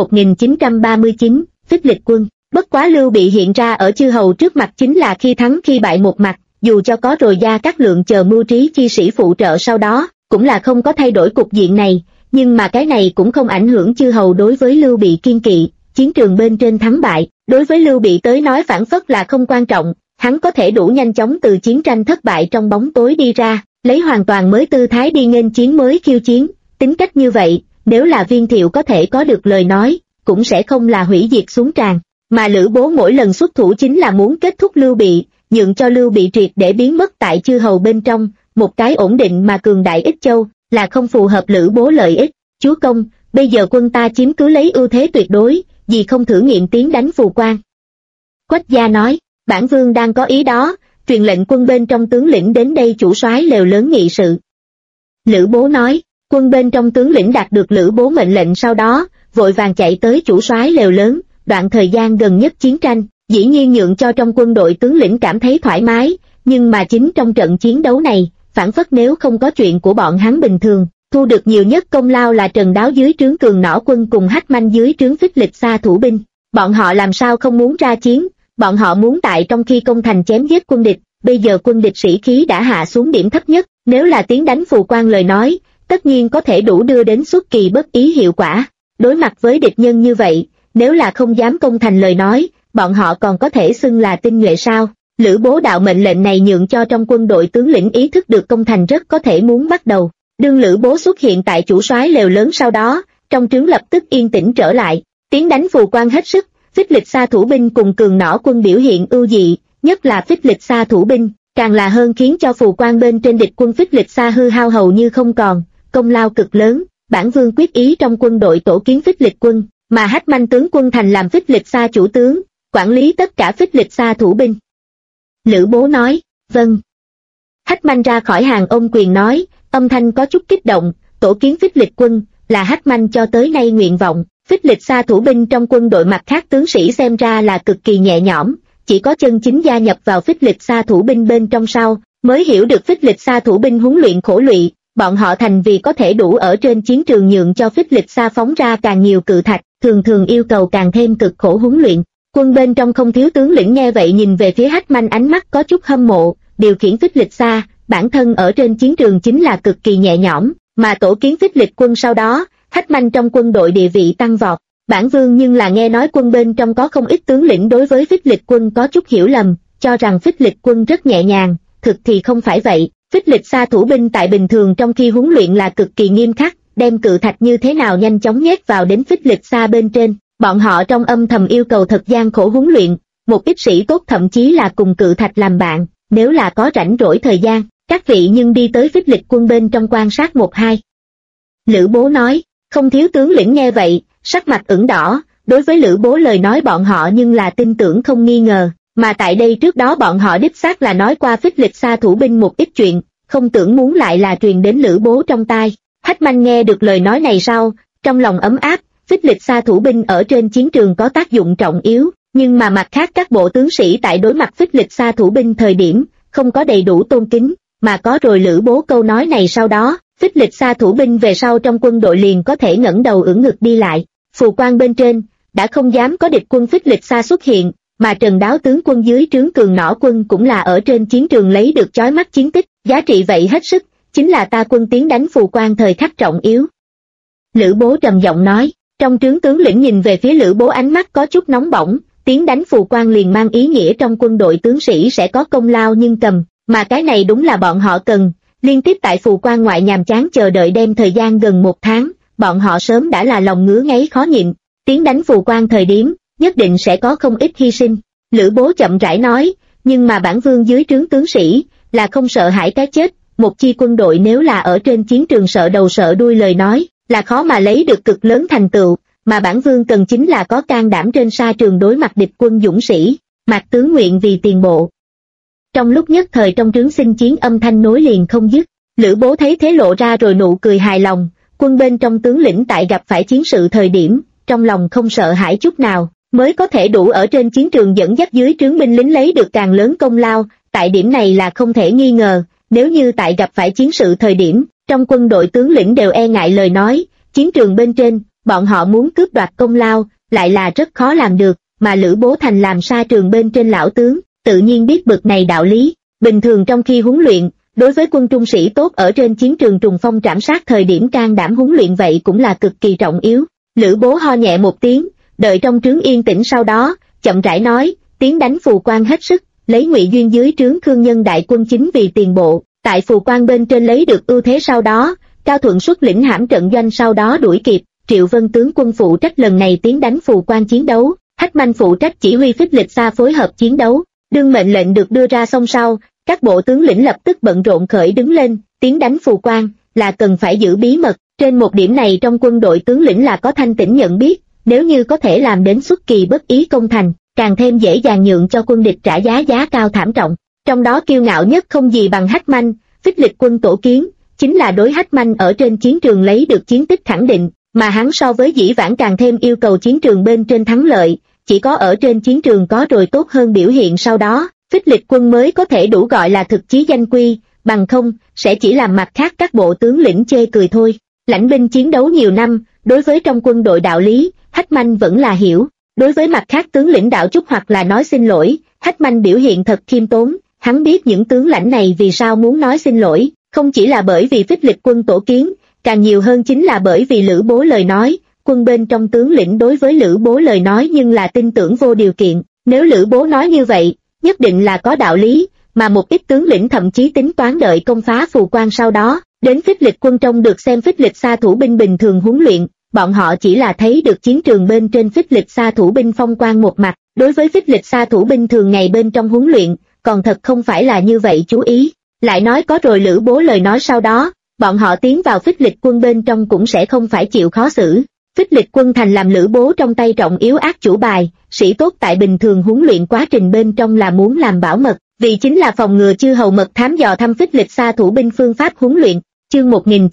1939, Phích Lịch quân. Bất quá Lưu Bị hiện ra ở chư hầu trước mặt chính là khi thắng khi bại một mặt, dù cho có rồi Gia Cát Lượng chờ mưu trí chi sĩ phụ trợ sau đó, cũng là không có thay đổi cục diện này. Nhưng mà cái này cũng không ảnh hưởng chư hầu đối với Lưu Bị kiên kỵ, chiến trường bên trên thắng bại, đối với Lưu Bị tới nói phản phất là không quan trọng, hắn có thể đủ nhanh chóng từ chiến tranh thất bại trong bóng tối đi ra, lấy hoàn toàn mới tư thái đi nghênh chiến mới khiêu chiến, tính cách như vậy, nếu là Viên Thiệu có thể có được lời nói, cũng sẽ không là hủy diệt xuống tràn, mà Lữ Bố mỗi lần xuất thủ chính là muốn kết thúc Lưu Bị, nhượng cho Lưu Bị triệt để biến mất tại chư hầu bên trong, một cái ổn định mà cường đại Ích Châu. Là không phù hợp Lữ Bố lợi ích. Chúa công, bây giờ quân ta chiếm cứ lấy ưu thế tuyệt đối, vì không thử nghiệm tiến đánh Phù Quan. Quách Gia nói, bản vương đang có ý đó, truyền lệnh quân bên trong tướng lĩnh đến đây chủ soái lều lớn nghị sự. Lữ Bố nói. Quân bên trong tướng lĩnh đạt được Lữ Bố mệnh lệnh sau đó, vội vàng chạy tới chủ soái lều lớn, đoạn thời gian gần nhất chiến tranh, dĩ nhiên nhượng cho trong quân đội tướng lĩnh cảm thấy thoải mái, nhưng mà chính trong trận chiến đấu này, phản phất nếu không có chuyện của bọn hắn bình thường, thu được nhiều nhất công lao là Trần Đáo dưới trướng Cường Nỏ quân cùng Hách Manh dưới trướng Phích Lịch Sa thủ binh. Bọn họ làm sao không muốn ra chiến, bọn họ muốn tại trong khi công thành chém giết quân địch, bây giờ quân địch sĩ khí đã hạ xuống điểm thấp nhất, nếu là tiến đánh Phù Quan lời nói, tất nhiên có thể đủ đưa đến xuất kỳ bất ý hiệu quả. Đối mặt với địch nhân như vậy, nếu là không dám công thành lời nói, bọn họ còn có thể xưng là tinh nhuệ sao? Lữ Bố đạo mệnh lệnh này nhượng cho trong quân đội tướng lĩnh ý thức được công thành rất có thể muốn bắt đầu. Đương Lữ Bố xuất hiện tại chủ soái lều lớn sau đó, trong trướng lập tức yên tĩnh trở lại, tiến đánh Phù Quan hết sức. Phích Lịch Sa thủ binh cùng Cường Nỏ quân biểu hiện ưu dị, nhất là Phích Lịch Sa thủ binh, càng là hơn khiến cho Phù Quan bên trên địch quân Phích Lịch Sa hư hao hầu như không còn, công lao cực lớn. Bản vương quyết ý trong quân đội tổ kiến Phích Lịch quân, mà Hách Manh tướng quân thành làm Phích Lịch Sa chủ tướng, quản lý tất cả Phích Lịch Sa thủ binh. Lữ Bố nói, vâng. Hách Manh ra khỏi hàng ôm quyền nói, âm thanh có chút kích động, tổ kiến Phích Lịch quân, là Hách Manh cho tới nay nguyện vọng. Phích Lịch Sa thủ binh trong quân đội mặt khác tướng sĩ xem ra là cực kỳ nhẹ nhõm, chỉ có chân chính gia nhập vào Phích Lịch Sa thủ binh bên trong sau, mới hiểu được Phích Lịch Sa thủ binh huấn luyện khổ lụy, bọn họ thành vì có thể đủ ở trên chiến trường nhượng cho Phích Lịch Sa phóng ra càng nhiều cự thạch, thường thường yêu cầu càng thêm cực khổ huấn luyện. Quân bên trong không thiếu tướng lĩnh nghe vậy nhìn về phía Hách Manh ánh mắt có chút hâm mộ, điều khiển Phích Lịch Sa, bản thân ở trên chiến trường chính là cực kỳ nhẹ nhõm, mà tổ kiến Phích Lịch quân sau đó, Hách Manh trong quân đội địa vị tăng vọt. Bản vương nhưng là nghe nói quân bên trong có không ít tướng lĩnh đối với Phích Lịch quân có chút hiểu lầm, cho rằng Phích Lịch quân rất nhẹ nhàng, thực thì không phải vậy. Phích Lịch Sa thủ binh tại bình thường trong khi huấn luyện là cực kỳ nghiêm khắc, đem cự thạch như thế nào nhanh chóng nhét vào đến Phích Lịch Sa bên trên, bọn họ trong âm thầm yêu cầu thật gian khổ huấn luyện, một ít sĩ tốt thậm chí là cùng cự thạch làm bạn, nếu là có rảnh rỗi thời gian, các vị nhưng đi tới Phích Lịch quân bên trong quan sát một hai. Lữ Bố nói, không thiếu tướng lĩnh nghe vậy, sắc mặt ửng đỏ, đối với Lữ Bố lời nói bọn họ nhưng là tin tưởng không nghi ngờ, mà tại đây trước đó bọn họ đích xác là nói qua Phích Lịch Sa thủ binh một ít chuyện, không tưởng muốn lại là truyền đến Lữ Bố trong tai. Hách Manh nghe được lời nói này sau, trong lòng ấm áp, Phích Lịch Sa thủ binh ở trên chiến trường có tác dụng trọng yếu, nhưng mà mặt khác các bộ tướng sĩ tại đối mặt Phích Lịch Sa thủ binh thời điểm, không có đầy đủ tôn kính, mà có rồi Lữ Bố câu nói này sau đó, Phích Lịch Sa thủ binh về sau trong quân đội liền có thể ngẩng đầu ưỡn ngực đi lại. Phù Quan bên trên, đã không dám có địch quân Phích Lịch Sa xuất hiện, mà Trần Đáo tướng quân dưới trướng Cường Nỏ quân cũng là ở trên chiến trường lấy được chói mắt chiến tích, giá trị vậy hết sức, chính là ta quân tiến đánh Phù Quan thời khắc trọng yếu. Lữ Bố trầm giọng nói, trong trướng tướng lĩnh nhìn về phía Lữ Bố ánh mắt có chút nóng bỏng, tiến đánh Phù Quan liền mang ý nghĩa trong quân đội tướng sĩ sẽ có công lao nhưng cầm, mà cái này đúng là bọn họ cần. Liên tiếp tại Phù Quan ngoại nhàm chán chờ đợi đem thời gian gần 1 tháng, bọn họ sớm đã là lòng ngứa ngáy khó nhịn, tiến đánh Phù Quan thời điểm, nhất định sẽ có không ít hy sinh. Lữ Bố chậm rãi nói, nhưng mà bản vương dưới trướng tướng sĩ, là không sợ hãi cái chết, một chi quân đội nếu là ở trên chiến trường sợ đầu sợ đuôi lời nói, là khó mà lấy được cực lớn thành tựu, mà bản vương cần chính là có can đảm trên sa trường đối mặt địch quân dũng sĩ, Mạc tướng nguyện vì tiền bộ. Trong lúc nhất thời trong trướng xin chiến âm thanh nối liền không dứt, Lữ Bố thấy thế lộ ra rồi nụ cười hài lòng, quân bên trong tướng lĩnh tại gặp phải chiến sự thời điểm, trong lòng không sợ hãi chút nào, mới có thể đủ ở trên chiến trường dẫn dắt dưới trướng binh lính lấy được càng lớn công lao, tại điểm này là không thể nghi ngờ, nếu như tại gặp phải chiến sự thời điểm, trong quân đội tướng lĩnh đều e ngại lời nói, chiến trường bên trên, bọn họ muốn cướp đoạt công lao, lại là rất khó làm được, mà Lữ Bố thành làm sa trường bên trên lão tướng, tự nhiên biết bực này đạo lý, bình thường trong khi huấn luyện, đối với quân trung sĩ tốt ở trên chiến trường trùng phong trảm sát thời điểm can đảm huấn luyện vậy cũng là cực kỳ trọng yếu. Lữ Bố ho nhẹ một tiếng, đợi trong trướng yên tĩnh sau đó, chậm rãi nói, tiến đánh Phù Quan hết sức, lấy Ngụy Duyên dưới trướng Khương Nhân đại quân chính vì tiền bộ, tại Phù Quan bên trên lấy được ưu thế sau đó, Cao Thuận xuất lĩnh hãm trận doanh sau đó đuổi kịp, Triệu Vân tướng quân phụ trách lần này tiến đánh Phù Quan chiến đấu, Hách Manh phụ trách chỉ huy Phích Lịch Sa phối hợp chiến đấu. Đương mệnh lệnh được đưa ra xong sau, các bộ tướng lĩnh lập tức bận rộn khởi đứng lên, tiến đánh Phù Quan, là cần phải giữ bí mật, trên một điểm này trong quân đội tướng lĩnh là có thanh tỉnh nhận biết, nếu như có thể làm đến xuất kỳ bất ý công thành, càng thêm dễ dàng nhượng cho quân địch trả giá cao thảm trọng, trong đó kiêu ngạo nhất không gì bằng Hách Manh, Phích Lịch quân tổ kiến, chính là đối Hách Manh ở trên chiến trường lấy được chiến tích khẳng định, mà hắn so với dĩ vãng càng thêm yêu cầu chiến trường bên trên thắng lợi, chỉ có ở trên chiến trường có rồi tốt hơn biểu hiện sau đó, Phích Lịch quân mới có thể đủ gọi là thực chí danh quy, bằng không, sẽ chỉ làm mặt khác các bộ tướng lĩnh chê cười thôi. Lãnh binh chiến đấu nhiều năm, đối với trong quân đội đạo lý, Hách Manh vẫn là hiểu. Đối với mặt khác tướng lĩnh đạo chúc hoặc là nói xin lỗi, Hách Manh biểu hiện thật khiêm tốn, hắn biết những tướng lãnh này vì sao muốn nói xin lỗi, không chỉ là bởi vì Phích Lịch quân tổ kiến, càng nhiều hơn chính là bởi vì Lữ Bố lời nói, quân bên trong tướng lĩnh đối với Lữ Bố lời nói nhưng là tin tưởng vô điều kiện, nếu Lữ Bố nói như vậy, nhất định là có đạo lý, mà một ít tướng lĩnh thậm chí tính toán đợi công phá Phù Quan sau đó, đến Phích Lịch quân trong được xem Phích Lịch xa thủ binh bình thường huấn luyện, bọn họ chỉ là thấy được chiến trường bên trên Phích Lịch xa thủ binh phong quang một mặt, đối với Phích Lịch xa thủ binh thường ngày bên trong huấn luyện, còn thật không phải là như vậy chú ý. Lại nói có rồi Lữ Bố lời nói sau đó, bọn họ tiến vào Phích Lịch quân bên trong cũng sẽ không phải chịu khó xử. Phích Lịch quân thành làm Lữ Bố trong tay trọng yếu ác chủ bài, sĩ tốt tại bình thường huấn luyện quá trình bên trong là muốn làm bảo mật, vì chính là phòng ngừa chư hầu mật thám dò thăm Phích Lịch xa thủ binh phương pháp huấn luyện. Chương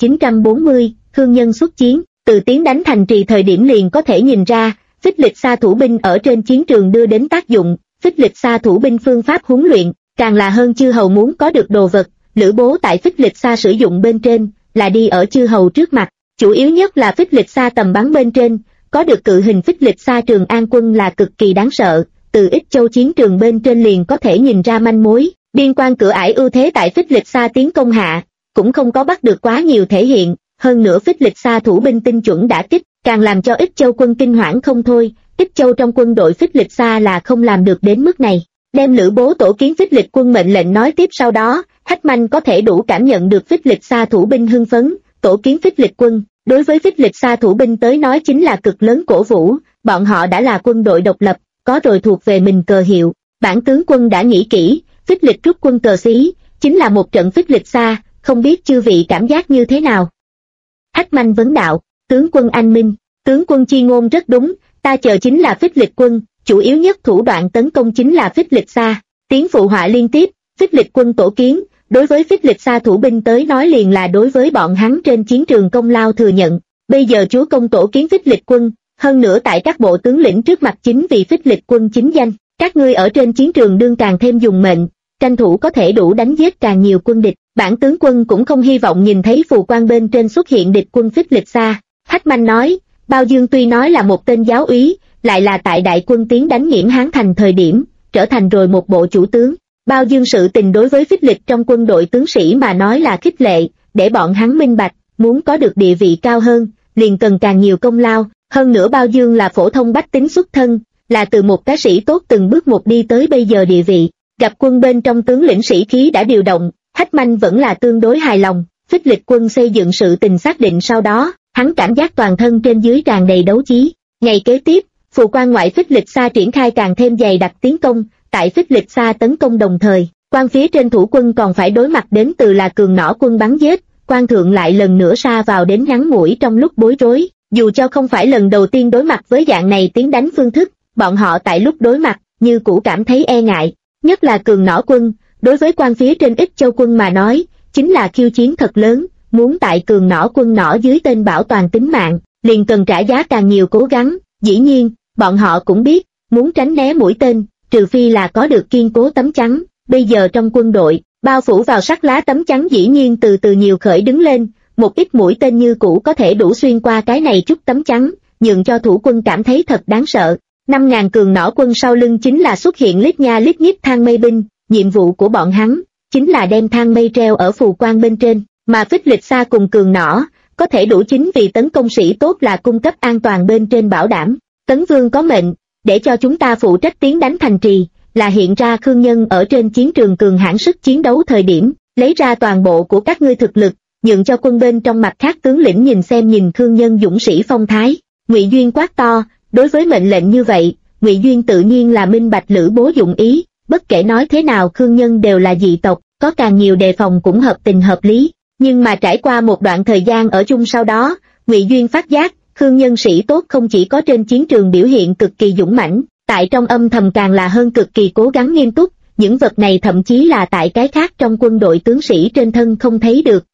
1940, Thương nhân xuất chiến, từ tiến đánh thành trì thời điểm liền có thể nhìn ra, Phích Lịch xa thủ binh ở trên chiến trường đưa đến tác dụng, Phích Lịch xa thủ binh phương pháp huấn luyện, càng là hơn chư hầu muốn có được đồ vật, Lữ Bố tại Phích Lịch xa sử dụng bên trên, là đi ở chư hầu trước mặt, chủ yếu nhất là Phích Lịch xa tầm bắn bên trên, có được cự hình Phích Lịch xa Trường An quân là cực kỳ đáng sợ, từ Ích Châu chiến trường bên trên liền có thể nhìn ra manh mối, biên quan cửa ải ưu thế tại Phích Lịch xa tiến công hạ, cũng không có bắt được quá nhiều thể hiện, hơn nữa Phích Lịch xa thủ binh tinh chuẩn đã kích, càng làm cho Ích Châu quân kinh hoảng không thôi, Ích Châu trong quân đội Phích Lịch xa là không làm được đến mức này. Đem Lữ Bố tổ kiến Phích Lịch quân mệnh lệnh nói tiếp sau đó, Hách Manh có thể đủ cảm nhận được Phích Lịch xa thủ binh hưng phấn, tổ kiến Phích Lịch quân, đối với Phích Lịch xa thủ binh tới nói chính là cực lớn cổ vũ, bọn họ đã là quân đội độc lập, có rồi thuộc về mình cờ hiệu, bản tướng quân đã nghĩ kỹ, Phích Lịch rút quân cờ xí, chính là một trận Phích Lịch xa, không biết chư vị cảm giác như thế nào. Hách Manh vấn đạo, tướng quân anh minh, tướng quân chi ngôn rất đúng, ta chờ chính là Phích Lịch quân, chủ yếu nhất thủ đoạn tấn công chính là Phích Lịch xa, tiếng phụ họa liên tiếp, Phích Lịch quân tổ kiến, đối với Phích Lịch xa thủ binh tới nói liền là đối với bọn hắn trên chiến trường công lao thừa nhận, bây giờ chúa công tổ kiến Phích Lịch quân, hơn nữa tại các bộ tướng lĩnh trước mặt chính vì Phích Lịch quân chính danh, các ngươi ở trên chiến trường đương càng thêm dùng mệnh, tranh thủ có thể đủ đánh giết càng nhiều quân địch, bản tướng quân cũng không hy vọng nhìn thấy Phù Quan bên trên xuất hiện địch quân Phích Lịch xa. Hách Manh nói, Bao Dương tuy nói là một tên giáo úy, lại là tại đại quân tiến đánh Nghiễm Hán thành thời điểm, trở thành rồi một bộ chủ tướng. Bao Dương sự tình đối với Phích Lịch trong quân đội tướng sĩ mà nói là khích lệ, để bọn hắn minh bạch, muốn có được địa vị cao hơn, liền cần càng nhiều công lao, hơn nữa Bao Dương là phổ thông bách tính xuất thân, là từ một cái sĩ tốt từng bước một đi tới bây giờ địa vị, gặp quân bên trong tướng lĩnh sĩ khí đã điều động, Hách Manh vẫn là tương đối hài lòng, Phích Lịch quân xây dựng sự tình xác định sau đó, hắn cảm giác toàn thân trên dưới tràn đầy đấu chí. Ngày kế tiếp, Phù Quan ngoại Phích Lịch xa triển khai càng thêm dày đặc tiến công, tại Phích Lịch xa tấn công đồng thời, quan phía trên thủ quân còn phải đối mặt đến từ là cường nỏ quân bắn giết, quan thượng lại lần nữa sa vào đến ngắn ngủi trong lúc bối rối, dù cho không phải lần đầu tiên đối mặt với dạng này tiến đánh phương thức, bọn họ tại lúc đối mặt, như cũ cảm thấy e ngại, nhất là cường nỏ quân, đối với quan phía trên Ích Châu quân mà nói, chính là khiêu chiến thật lớn, muốn tại cường nỏ quân nỏ dưới tên bảo toàn tính mạng, liền cần trả giá càng nhiều cố gắng, dĩ nhiên, bọn họ cũng biết, muốn tránh né mũi tên, trừ phi là có được kiên cố tấm chắn, bây giờ trong quân đội, bao phủ vào sắt lá tấm chắn dĩ nhiên từ từ nhiều khởi đứng lên, một ít mũi tên như cũ có thể đủ xuyên qua cái này chút tấm chắn, nhường cho thủ quân cảm thấy thật đáng sợ. 5.000 cường nỏ quân sau lưng chính là xuất hiện lít nha lít nhít thang mây binh, nhiệm vụ của bọn hắn, chính là đem thang mây treo ở Phù Quan bên trên, mà Phích Lịch xa cùng cường nỏ, có thể đủ chính vì tấn công sĩ tốt là cung cấp an toàn bên trên bảo đảm. Tấn Vương có mệnh, để cho chúng ta phụ trách tiến đánh thành trì, là hiện ra Khương Nhân ở trên chiến trường cường hãn sức chiến đấu thời điểm, lấy ra toàn bộ của các ngươi thực lực, nhượng cho quân bên trong mặt khác tướng lĩnh nhìn xem nhìn Khương Nhân dũng sĩ phong thái. Ngụy Duyên quát to, đối với mệnh lệnh như vậy, Ngụy Duyên tự nhiên là minh bạch Lữ Bố dụng ý, bất kể nói thế nào Khương Nhân đều là dị tộc, có càng nhiều đề phòng cũng hợp tình hợp lý, nhưng mà trải qua một đoạn thời gian ở chung sau đó, Ngụy Duyên phát giác, Khương Nhân sĩ tốt không chỉ có trên chiến trường biểu hiện cực kỳ dũng mãnh, tại trong âm thầm càng là hơn cực kỳ cố gắng nghiêm túc, những vật này thậm chí là tại cái khác trong quân đội tướng sĩ trên thân không thấy được,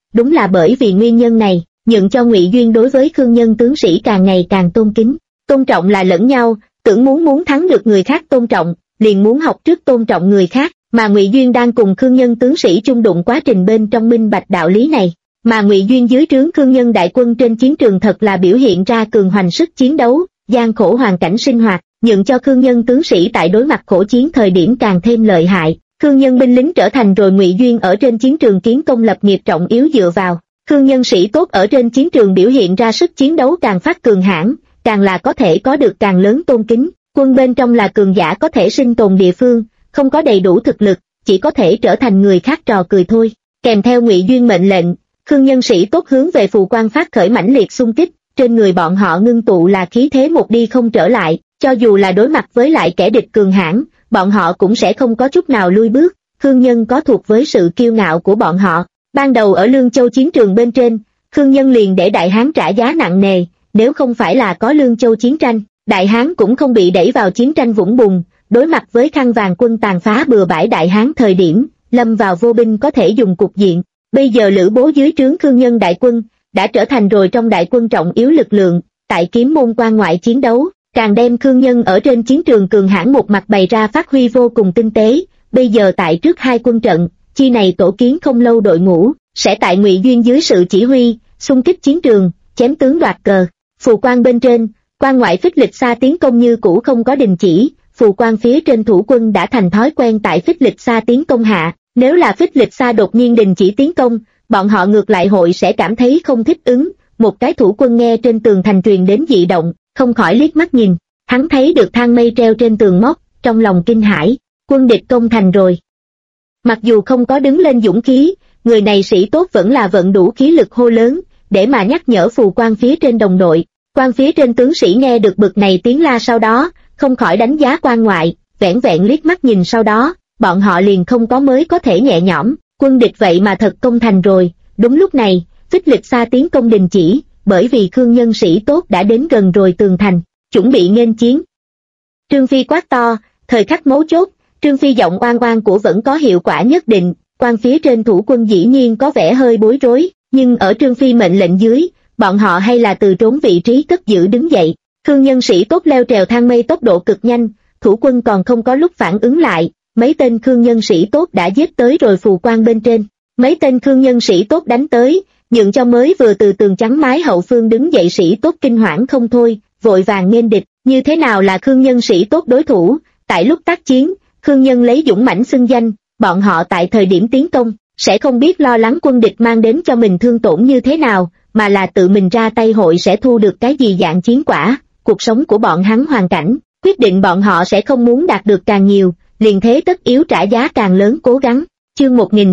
đúng là bởi vì nguyên nhân này, nhượng cho Ngụy Duyên đối với Khương Nhân tướng sĩ càng ngày càng tôn kính. Tôn trọng là lẫn nhau, tưởng muốn thắng được người khác tôn trọng, liền muốn học trước tôn trọng người khác, mà Ngụy Duyên đang cùng Khương Nhân tướng sĩ chung đụng quá trình bên trong minh bạch đạo lý này. Mà Ngụy Duyên dưới trướng Khương Nhân đại quân trên chiến trường thật là biểu hiện ra cường hoành sức chiến đấu, gian khổ hoàn cảnh sinh hoạt, nhượng cho Khương Nhân tướng sĩ tại đối mặt khổ chiến thời điểm càng thêm lợi hại. Khương Nhân binh lính trở thành rồi Ngụy Duyên ở trên chiến trường kiến công lập nghiệp trọng yếu dựa vào. Khương Nhân sĩ tốt ở trên chiến trường biểu hiện ra sức chiến đấu càng phát cường hãn, càng là có thể có được càng lớn tôn kính. Quân bên trong là cường giả có thể sinh tồn địa phương, không có đầy đủ thực lực, chỉ có thể trở thành người khác trò cười thôi. Kèm theo Ngụy Duyên mệnh lệnh, Khương Nhân sĩ tốt hướng về Phù Quan phát khởi mãnh liệt xung kích, trên người bọn họ ngưng tụ là khí thế một đi không trở lại, cho dù là đối mặt với lại kẻ địch cường hãn, bọn họ cũng sẽ không có chút nào lui bước. Khương Nhân có thuộc với sự kiêu ngạo của bọn họ. Ban đầu ở Lương Châu chiến trường bên trên, Khương Nhân liền để Đại Hán trả giá nặng nề, nếu không phải là có Lương Châu chiến tranh, Đại Hán cũng không bị đẩy vào chiến tranh vũng bùn. Đối mặt với khăn vàng quân tàn phá bừa bãi Đại Hán thời điểm, lâm vào vô binh có thể dùng cục diện. Bây giờ Lữ Bố dưới trướng Khương Nhân đại quân, đã trở thành rồi trong đại quân trọng yếu lực lượng, tại Kiếm Môn quan ngoại chiến đấu, càng đem Khương Nhân ở trên chiến trường cường hãn một mặt bày ra phát huy vô cùng tinh tế. Bây giờ tại trước hai quân trận, chi này tổ kiến không lâu đội ngũ, sẽ tại Ngụy Duyên dưới sự chỉ huy, xung kích chiến trường, chém tướng đoạt cờ. Phù Quan bên trên, quan ngoại Phích Lịch Sa tiến công như cũ không có đình chỉ, Phù Quan phía trên thủ quân đã thành thói quen tại Phích Lịch Sa tiến công hạ. Nếu là Phích Lịch Sa đột nhiên đình chỉ tiến công, bọn họ ngược lại hội sẽ cảm thấy không thích ứng. Một cái thủ quân nghe trên tường thành truyền đến dị động, không khỏi liếc mắt nhìn, hắn thấy được thang mây treo trên tường móc, trong lòng kinh hãi, quân địch công thành rồi. Mặc dù không có đứng lên dũng khí, người này sĩ tốt vẫn là vận đủ khí lực hô lớn, để mà nhắc nhở Phù Quan phía trên đồng đội. Quan phía trên tướng sĩ nghe được bực này tiếng la sau đó, không khỏi đánh giá quan ngoại, vẻn vẹn liếc mắt nhìn sau đó, bọn họ liền không có mới có thể nhẹ nhõm, quân địch vậy mà thật công thành rồi. Đúng lúc này, Phích Lịch Sa tiến công đình chỉ, bởi vì Khương Nhân sĩ tốt đã đến gần rồi tường thành, chuẩn bị nghênh chiến. Trương Phi quát to, thời khắc mấu chốt, Trương Phi giọng oan oan của vẫn có hiệu quả nhất định. Quan phía trên thủ quân dĩ nhiên có vẻ hơi bối rối, nhưng ở Trương Phi mệnh lệnh dưới, bọn họ hay là từ trốn vị trí cất giữ đứng dậy. Khương Nhân sĩ tốt leo trèo thang mây tốc độ cực nhanh, thủ quân còn không có lúc phản ứng lại, mấy tên Khương Nhân sĩ tốt đã giết tới rồi Phù Quan bên trên. Mấy tên Khương Nhân sĩ tốt đánh tới, nhượng cho mới vừa từ tường trắng mái hậu phương đứng dậy sĩ tốt kinh hoảng không thôi, vội vàng nghênh địch. Như thế nào là Khương Nhân sĩ tốt đối thủ? Tại lúc tác chiến, Khương Nhân lấy dũng mãnh xưng danh, bọn họ tại thời điểm tiến công, sẽ không biết lo lắng quân địch mang đến cho mình thương tổn như thế nào, mà là tự mình ra tay hội sẽ thu được cái gì dạng chiến quả. Cuộc sống của bọn hắn hoàn cảnh, quyết định bọn họ sẽ không muốn đạt được càng nhiều, liền thế tất yếu trả giá càng lớn cố gắng. Chương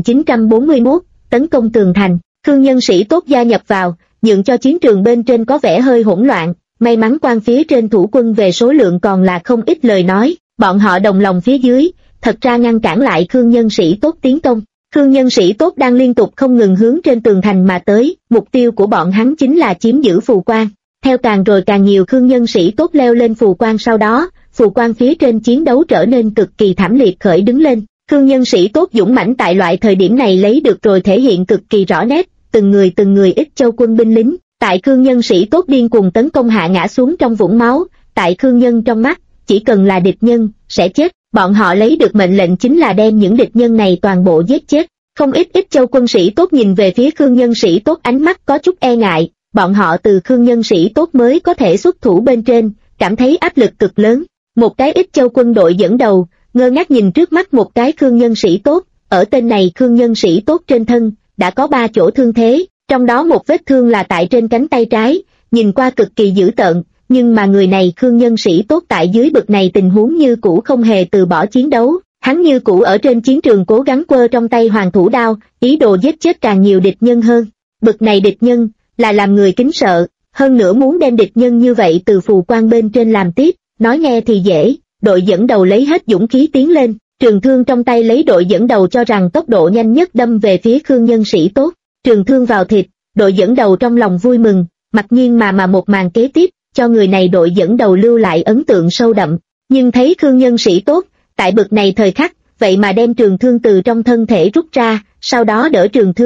1941, tấn công tường thành, Khương Nhân sĩ tốt gia nhập vào, nhượng cho chiến trường bên trên có vẻ hơi hỗn loạn. May mắn quan phía trên thủ quân về số lượng còn là không ít lời nói, bọn họ đồng lòng phía dưới, thật ra ngăn cản lại Khương Nhân sĩ tốt tiến công. Khương Nhân sĩ tốt đang liên tục không ngừng hướng trên tường thành mà tới, mục tiêu của bọn hắn chính là chiếm giữ Phù Quan. Theo càng rồi càng nhiều Khương Nhân sĩ tốt leo lên Phù Quan, sau đó, Phù Quan phía trên chiến đấu trở nên cực kỳ thảm liệt khởi đứng lên. Khương Nhân sĩ tốt dũng mãnh tại loại thời điểm này lấy được rồi thể hiện cực kỳ rõ nét, từng người ít châu quân binh lính, tại Khương Nhân sĩ tốt điên cuồng tấn công hạ ngã xuống trong vũng máu. Tại Khương Nhân trong mắt, chỉ cần là địch nhân, sẽ chết. Bọn họ lấy được mệnh lệnh chính là đem những địch nhân này toàn bộ giết chết. Không ít châu quân sĩ tốt nhìn về phía Khương Nhân sĩ tốt ánh mắt có chút e ngại, bọn họ từ Khương Nhân sĩ tốt mới có thể xuất thủ bên trên, cảm thấy áp lực cực lớn. Một cái ít châu quân đội dẫn đầu, ngơ ngác nhìn trước mắt một cái Khương Nhân sĩ tốt, ở tên này Khương Nhân sĩ tốt trên thân, đã có 3 chỗ thương thế, trong đó một vết thương là tại trên cánh tay trái, nhìn qua cực kỳ dữ tợn, nhưng mà người này Khương Nhân sĩ tốt tại dưới bực này tình huống như cũ không hề từ bỏ chiến đấu, hắn như cũ ở trên chiến trường cố gắng quơ trong tay hoàng thủ đao, ý đồ giết chết càng nhiều địch nhân hơn. Bực này địch nhân, là làm người kính sợ, hơn nữa muốn đem địch nhân như vậy từ Phù Quan bên trên làm tiếp, nói nghe thì dễ, đội dẫn đầu lấy hết dũng khí tiến lên, trường thương trong tay lấy đội dẫn đầu cho rằng tốc độ nhanh nhất đâm về phía Khương Nhân sĩ tốt, trường thương vào thịt, đội dẫn đầu trong lòng vui mừng, mặc nhiên mà một màn kế tiếp, cho người này đội dẫn đầu lưu lại ấn tượng sâu đậm, nhưng thấy Khương Nhân sĩ tốt, tại bực này thời khắc, vậy mà đem trường thương từ trong thân thể rút ra, sau đó đỡ trường thương,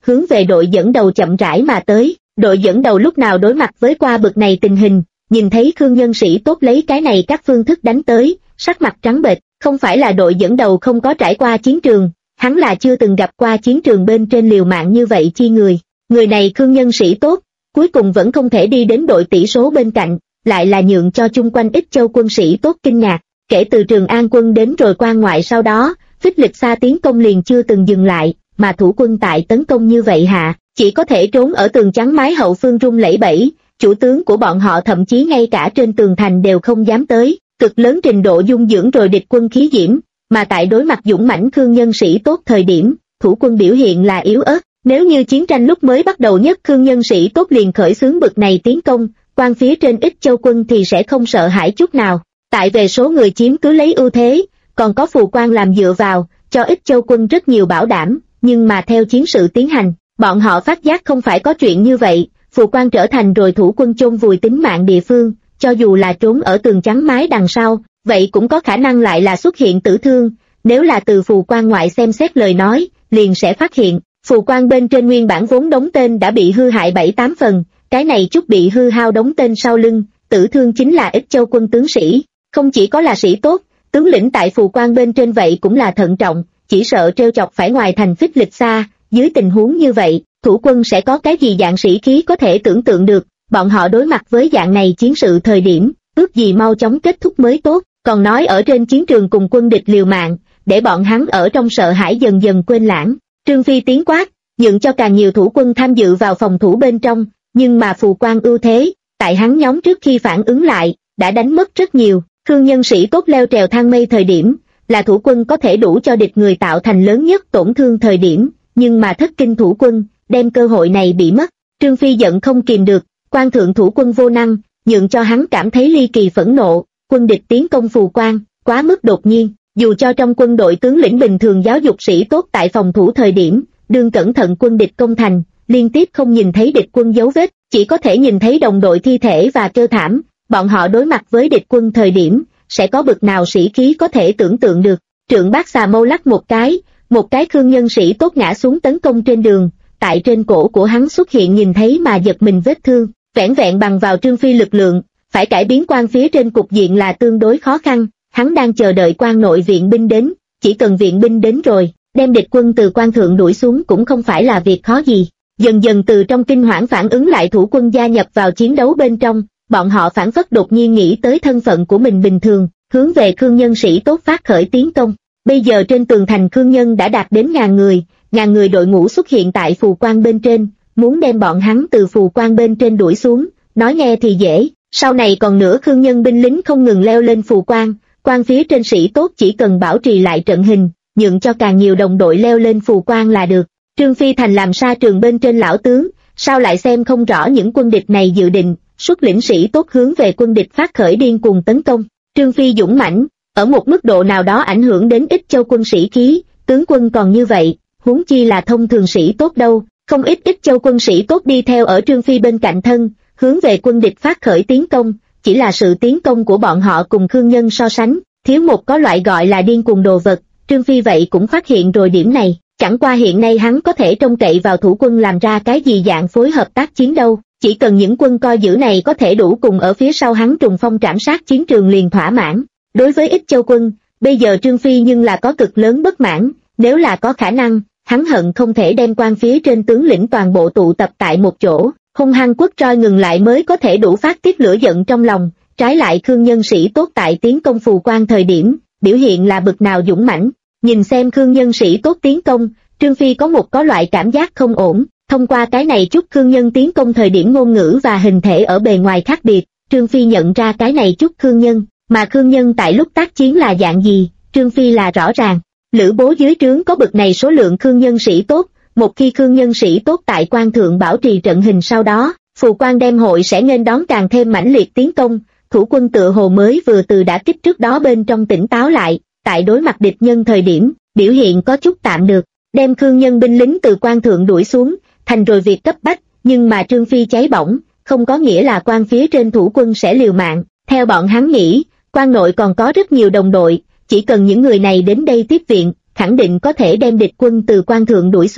hướng về đội dẫn đầu chậm rãi mà tới. Đội dẫn đầu lúc nào đối mặt với qua bực này tình hình, nhìn thấy Khương Nhân Sĩ Tốt lấy cái này các phương thức đánh tới, sắc mặt trắng bệch. Không phải là đội dẫn đầu không có trải qua chiến trường, hắn là chưa từng gặp qua chiến trường bên trên liều mạng như vậy chi người. Người này Khương Nhân Sĩ Tốt, cuối cùng vẫn không thể đi đến đội tỷ số bên cạnh, lại là nhượng cho chung quanh Ích Châu quân sĩ Tốt kinh ngạc. Kể từ Trường An quân đến rồi quan ngoại sau đó, Phích Lịch Sa tiến công liền chưa từng dừng lại, mà thủ quân tại tấn công như vậy hạ, chỉ có thể trốn ở tường chắn mái hậu phương rung lẩy bẩy, chủ tướng của bọn họ thậm chí ngay cả trên tường thành đều không dám tới, cực lớn trình độ dung dưỡng rồi địch quân khí diễm, mà tại đối mặt dũng mãnh Khương Nhân Sĩ Tốt thời điểm, thủ quân biểu hiện là yếu ớt. Nếu như chiến tranh lúc mới bắt đầu nhất Khương Nhân Sĩ Tốt liền khởi xướng bực này tiến công, quan phía trên Ích Châu quân thì sẽ không sợ hãi chút nào. Tại về số người chiếm cứ lấy ưu thế, còn có phù quan làm dựa vào, cho Ích Châu quân rất nhiều bảo đảm, nhưng mà theo chiến sự tiến hành, bọn họ phát giác không phải có chuyện như vậy, phù quan trở thành rồi thủ quân chôn vùi tính mạng địa phương, cho dù là trốn ở tường chắn mái đằng sau, vậy cũng có khả năng lại là xuất hiện tử thương. Nếu là từ phù quan ngoại xem xét lời nói, liền sẽ phát hiện, phù quan bên trên nguyên bản vốn đóng tên đã bị hư hại 7-8 phần, cái này chút bị hư hao đóng tên sau lưng, tử thương chính là Ích Châu quân tướng sĩ, không chỉ có là sĩ tốt, tướng lĩnh tại phù quan bên trên vậy cũng là thận trọng, chỉ sợ trêu chọc phải ngoài thành Phích Lịch Sa. Dưới tình huống như vậy, thủ quân sẽ có cái gì dạng sĩ khí có thể tưởng tượng được, bọn họ đối mặt với dạng này chiến sự thời điểm, ước gì mau chóng kết thúc mới tốt, còn nói ở trên chiến trường cùng quân địch liều mạng, để bọn hắn ở trong sợ hãi dần dần quên lãng. Trương Phi tiếng quát, nhượng cho càng nhiều thủ quân tham dự vào phòng thủ bên trong, nhưng mà phù quan ưu thế, tại hắn nhóm trước khi phản ứng lại, đã đánh mất rất nhiều. Khương Nhân Sĩ Tốt leo trèo thang mây thời điểm, là thủ quân có thể đủ cho địch người tạo thành lớn nhất tổn thương thời điểm, nhưng mà Thất Kinh thủ quân, đem cơ hội này bị mất. Trương Phi giận không kìm được, quan thượng thủ quân vô năng, nhượng cho hắn cảm thấy ly kỳ phẫn nộ, quân địch tiến công phù quan, quá mức đột nhiên, dù cho trong quân đội tướng lĩnh bình thường giáo dục sĩ tốt tại phòng thủ thời điểm, đương cẩn thận quân địch công thành, liên tiếp không nhìn thấy địch quân dấu vết, chỉ có thể nhìn thấy đồng đội thi thể và kêu thảm, bọn họ đối mặt với địch quân thời điểm, sẽ có bực nào sĩ khí có thể tưởng tượng được. Trượng Bác Xà Mâu lắc một cái Khương Nhân Sĩ Tốt ngã xuống tấn công trên đường, tại trên cổ của hắn xuất hiện nhìn thấy mà giật mình vết thương, vẻn vẹn bằng vào Trương Phi lực lượng, phải cải biến quan phía trên cục diện là tương đối khó khăn, hắn đang chờ đợi quan nội viện binh đến, chỉ cần viện binh đến rồi, đem địch quân từ quan thượng đuổi xuống cũng không phải là việc khó gì. Dần dần từ trong kinh hoảng phản ứng lại thủ quân gia nhập vào chiến đấu bên trong, bọn họ phản phất đột nhiên nghĩ tới thân phận của mình bình thường, hướng về Khương Nhân Sĩ Tốt phát khởi tiến công. Bây giờ trên tường thành Khương Nhân đã đạt đến ngàn người đội ngũ xuất hiện tại phù quan bên trên, muốn đem bọn hắn từ phù quan bên trên đuổi xuống, nói nghe thì dễ, sau này còn nữa Khương Nhân binh lính không ngừng leo lên phù quan phía trên sĩ tốt chỉ cần bảo trì lại trận hình, nhượng cho càng nhiều đồng đội leo lên phù quan là được. Trương Phi thành làm sa trường bên trên lão tướng, sao lại xem không rõ những quân địch này dự định, xuất lĩnh sĩ tốt hướng về quân địch phát khởi điên cuồng tấn công. Trương Phi dũng mãnh, ở một mức độ nào đó ảnh hưởng đến Ích Châu quân sĩ khí, tướng quân còn như vậy, huống chi là thông thường sĩ tốt đâu, không ít Ích Châu quân sĩ tốt đi theo ở Trương Phi bên cạnh thân, hướng về quân địch phát khởi tiến công, chỉ là sự tiến công của bọn họ cùng Khương Nhân so sánh, thiếu một có loại gọi là điên cuồng đồ vật, Trương Phi vậy cũng phát hiện rồi điểm này, chẳng qua hiện nay hắn có thể trông cậy vào thủ quân làm ra cái gì dạng phối hợp tác chiến đâu, chỉ cần những quân coi giữ này có thể đủ cùng ở phía sau hắn trùng phong trảm sát chiến trường liền thỏa mãn. Đối với Ích Châu quân, bây giờ Trương Phi nhưng là có cực lớn bất mãn, nếu là có khả năng, hắn hận không thể đem quan phía trên tướng lĩnh toàn bộ tụ tập tại một chỗ, hung hăng quất roi ngừng lại mới có thể đủ phát tiết lửa giận trong lòng. Trái lại Khương Nhân Sĩ Tốt tại tiến công phù quan thời điểm, biểu hiện là bực nào dũng mãnh. Nhìn xem Khương Nhân Sĩ Tốt tiến công, Trương Phi có loại cảm giác không ổn. Thông qua cái này chút Khương Nhân tiến công thời điểm ngôn ngữ và hình thể ở bề ngoài khác biệt, Trương Phi nhận ra cái này chút Khương Nhân, mà Khương Nhân tại lúc tác chiến là dạng gì, Trương Phi là rõ ràng. Lữ Bố dưới trướng có bực này số lượng Khương Nhân sĩ tốt, một khi Khương Nhân sĩ tốt tại quan thượng bảo trì trận hình sau đó, phù quan đem hội sẽ nghênh đón càng thêm mãnh liệt tiến công, thủ quân tựa hồ mới vừa từ đã kích trước đó bên trong tỉnh táo lại, tại đối mặt địch nhân thời điểm, biểu hiện có chút tạm được, đem Khương Nhân binh lính từ quan thượng đuổi xuống, thành rồi việc cấp bách, nhưng mà Trương Phi cháy bỏng, không có nghĩa là quan phía trên thủ quân sẽ liều mạng, theo bọn hắn nghĩ, quan nội còn có rất nhiều đồng đội, chỉ cần những người này đến đây tiếp viện, khẳng định có thể đem địch quân từ quan thượng đuổi xuống.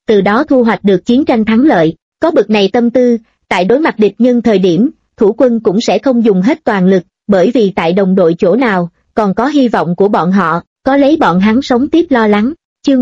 từ đó thu hoạch được chiến tranh thắng lợi. Có bực này tâm tư, tại đối mặt địch nhân thời điểm, thủ quân cũng sẽ không dùng hết toàn lực, bởi vì tại đồng đội chỗ nào, còn có hy vọng của bọn họ, có lấy bọn hắn sống tiếp lo lắng. Chương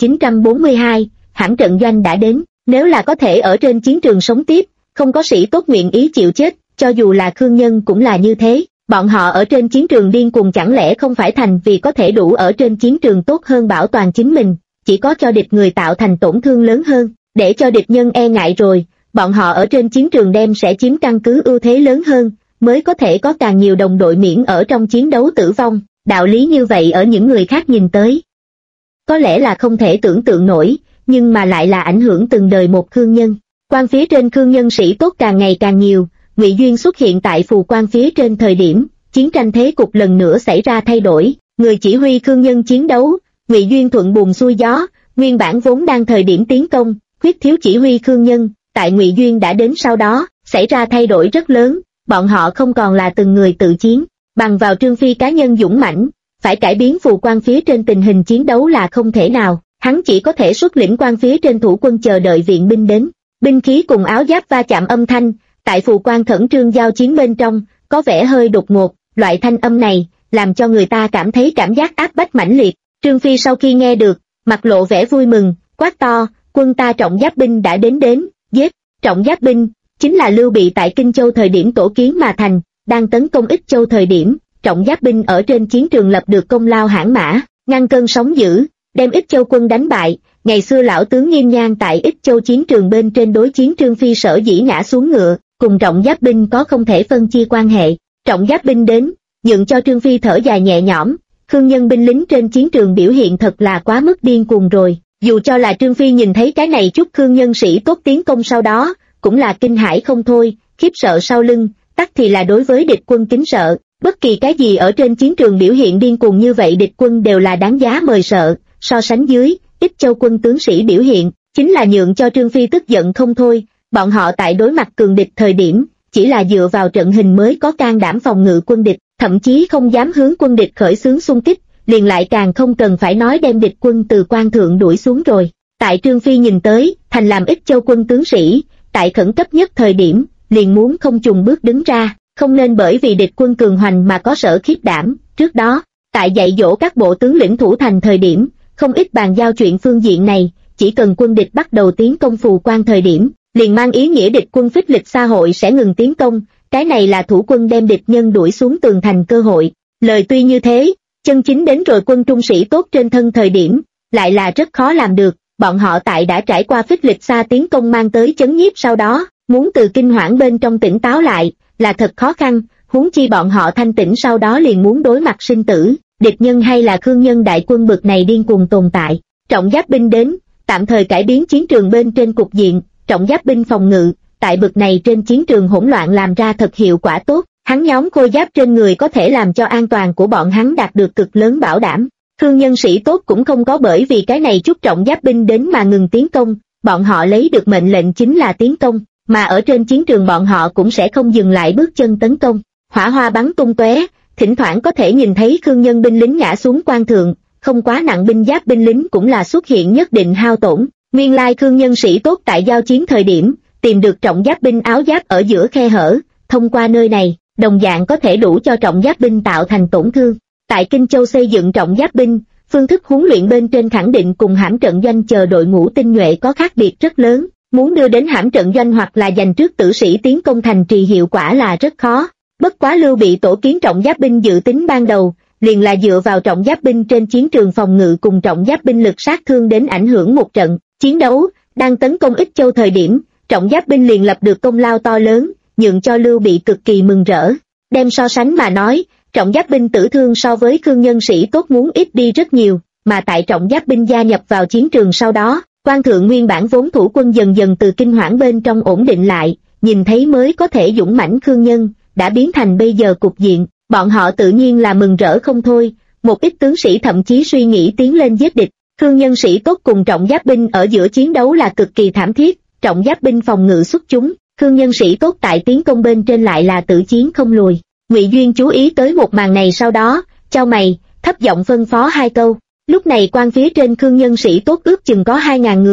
1942, hãm trận doanh đã đến, nếu là có thể ở trên chiến trường sống tiếp, không có sĩ tốt nguyện ý chịu chết, cho dù là Khương Nhân cũng là như thế. Bọn họ ở trên chiến trường điên cuồng chẳng lẽ không phải thành vì có thể đủ ở trên chiến trường tốt hơn bảo toàn chính mình, chỉ có cho địch người tạo thành tổn thương lớn hơn, để cho địch nhân e ngại rồi, bọn họ ở trên chiến trường đem sẽ chiếm căn cứ ưu thế lớn hơn, mới có thể có càng nhiều đồng đội miễn ở trong chiến đấu tử vong. Đạo lý như vậy ở những người khác nhìn tới, có lẽ là không thể tưởng tượng nổi, nhưng mà lại là ảnh hưởng từng đời một Khương Nhân. Quan phía trên Khương Nhân sĩ tốt càng ngày càng nhiều, Ngụy Duyên xuất hiện tại phù quan phía trên thời điểm, chiến tranh thế cục lần nữa xảy ra thay đổi, người chỉ huy Khương Nhân chiến đấu, Ngụy Duyên thuận buồm xuôi gió, nguyên bản vốn đang thời điểm tiến công, khuyết thiếu chỉ huy Khương Nhân, tại Ngụy Duyên đã đến sau đó, xảy ra thay đổi rất lớn, bọn họ không còn là từng người tự chiến, bằng vào Trương Phi cá nhân dũng mãnh, phải cải biến phù quan phía trên tình hình chiến đấu là không thể nào, hắn chỉ có thể xuất lĩnh quan phía trên thủ quân chờ đợi viện binh đến, binh khí cùng áo giáp va chạm âm thanh, tại phù quan khẩn trương giao chiến bên trong, có vẻ hơi đột ngột, loại thanh âm này, làm cho người ta cảm thấy cảm giác áp bách mãnh liệt. Trương Phi sau khi nghe được, mặt lộ vẻ vui mừng, quát to, quân ta trọng giáp binh đã đến, giết. Trọng giáp binh, chính là Lưu Bị tại Kinh Châu thời điểm tổ kiến mà thành, đang tấn công Ích Châu thời điểm, trọng giáp binh ở trên chiến trường lập được công lao hãn mã, ngăn cơn sóng dữ, đem Ích Châu quân đánh bại. Ngày xưa lão tướng Nghiêm Nhan tại Ích Châu chiến trường bên trên đối chiến Trương Phi sở dĩ ngã xuống ngựa, cùng trọng giáp binh có không thể phân chia quan hệ. Trọng giáp binh đến, nhượng cho Trương Phi thở dài nhẹ nhõm, Khương Nhân binh lính trên chiến trường biểu hiện thật là quá mức điên cuồng rồi. Dù cho là Trương Phi nhìn thấy cái này chút Khương Nhân sĩ tốt tiến công sau đó, cũng là kinh hãi không thôi, khiếp sợ sau lưng, tắc thì là đối với địch quân kính sợ. Bất kỳ cái gì ở trên chiến trường biểu hiện điên cuồng như vậy địch quân đều là đáng giá mời sợ, so sánh dưới, Ích Châu quân tướng sĩ biểu hiện, chính là nhượng cho Trương Phi tức giận không thôi. Bọn họ tại đối mặt cường địch thời điểm, chỉ là dựa vào trận hình mới có can đảm phòng ngự quân địch, thậm chí không dám hướng quân địch khởi xướng xung kích, liền lại càng không cần phải nói đem địch quân từ quan thượng đuổi xuống rồi. Tại Trương Phi nhìn tới, thành làm Ích Châu quân tướng sĩ, tại khẩn cấp nhất thời điểm, liền muốn không chùng bước đứng ra, không nên bởi vì địch quân cường hoành mà có sở khiếp đảm. Trước đó, tại dạy dỗ các bộ tướng lĩnh thủ thành thời điểm, không ít bàn giao chuyện phương diện này, chỉ cần quân địch bắt đầu tiến công phù quan thời điểm, liền mang ý nghĩa địch quân phích lịch xa hội sẽ ngừng tiến công, cái này là thủ quân đem địch nhân đuổi xuống tường thành cơ hội. Lời tuy như thế, chân chính đến rồi quân trung sĩ tốt trên thân thời điểm, lại là rất khó làm được, bọn họ tại đã trải qua phích lịch xa tiến công mang tới chấn nhiếp sau đó, muốn từ kinh hoảng bên trong tỉnh táo lại, là thật khó khăn, huống chi bọn họ thanh tỉnh sau đó liền muốn đối mặt sinh tử, địch nhân hay là Khương Nhân đại quân bực này điên cuồng tồn tại. Trọng giáp binh đến, tạm thời cải biến chiến trường bên trên cục diện, trọng giáp binh phòng ngự, tại bực này trên chiến trường hỗn loạn làm ra thật hiệu quả tốt, hắn nhóm khôi giáp trên người có thể làm cho an toàn của bọn hắn đạt được cực lớn bảo đảm. Khương Nhân sĩ tốt cũng không có bởi vì cái này chút trọng giáp binh đến mà ngừng tiến công, bọn họ lấy được mệnh lệnh chính là tiến công, mà ở trên chiến trường bọn họ cũng sẽ không dừng lại bước chân tấn công. Hỏa hoa bắn tung tóe, thỉnh thoảng có thể nhìn thấy Khương Nhân binh lính ngã xuống quan thượng, không quá nặng binh giáp binh lính cũng là xuất hiện nhất định hao tổn. Nguyên lai Khương Nhân sĩ tốt tại giao chiến thời điểm, tìm được trọng giáp binh áo giáp ở giữa khe hở, thông qua nơi này, đồng dạng có thể đủ cho trọng giáp binh tạo thành tổn thương. Tại Kinh Châu xây dựng trọng giáp binh, phương thức huấn luyện bên trên khẳng định cùng hãm trận doanh chờ đội ngũ tinh nhuệ có khác biệt rất lớn, muốn đưa đến hãm trận doanh hoặc là dành trước tử sĩ tiến công thành trì hiệu quả là rất khó. Bất quá Lưu Bị tổ kiến trọng giáp binh dự tính ban đầu, liền là dựa vào trọng giáp binh trên chiến trường phòng ngự cùng trọng giáp binh lực sát thương đến ảnh hưởng một trận chiến đấu, đang tấn công Ích Châu thời điểm, trọng giáp binh liền lập được công lao to lớn, nhượng cho Lưu Bị cực kỳ mừng rỡ. Đem so sánh mà nói, trọng giáp binh tử thương so với Khương Nhân sĩ tốt muốn ít đi rất nhiều, mà tại trọng giáp binh gia nhập vào chiến trường sau đó, quan thượng nguyên bản vốn thủ quân dần dần từ kinh hoảng bên trong ổn định lại, nhìn thấy mới có thể dũng mãnh Khương Nhân, đã biến thành bây giờ cục diện, bọn họ tự nhiên là mừng rỡ không thôi, một ít tướng sĩ thậm chí suy nghĩ tiến lên giết địch. Khương Nhân sĩ tốt cùng trọng giáp binh ở giữa chiến đấu là cực kỳ thảm thiết, trọng giáp binh phòng ngự xuất chúng, Khương Nhân sĩ tốt tại tiến công bên trên lại là tự chiến không lùi. Ngụy Duyên chú ý tới một màn này sau đó, chau mày, thấp giọng phân phó hai câu. Lúc này quan phía trên Khương Nhân sĩ tốt ước chừng có 2.000 người,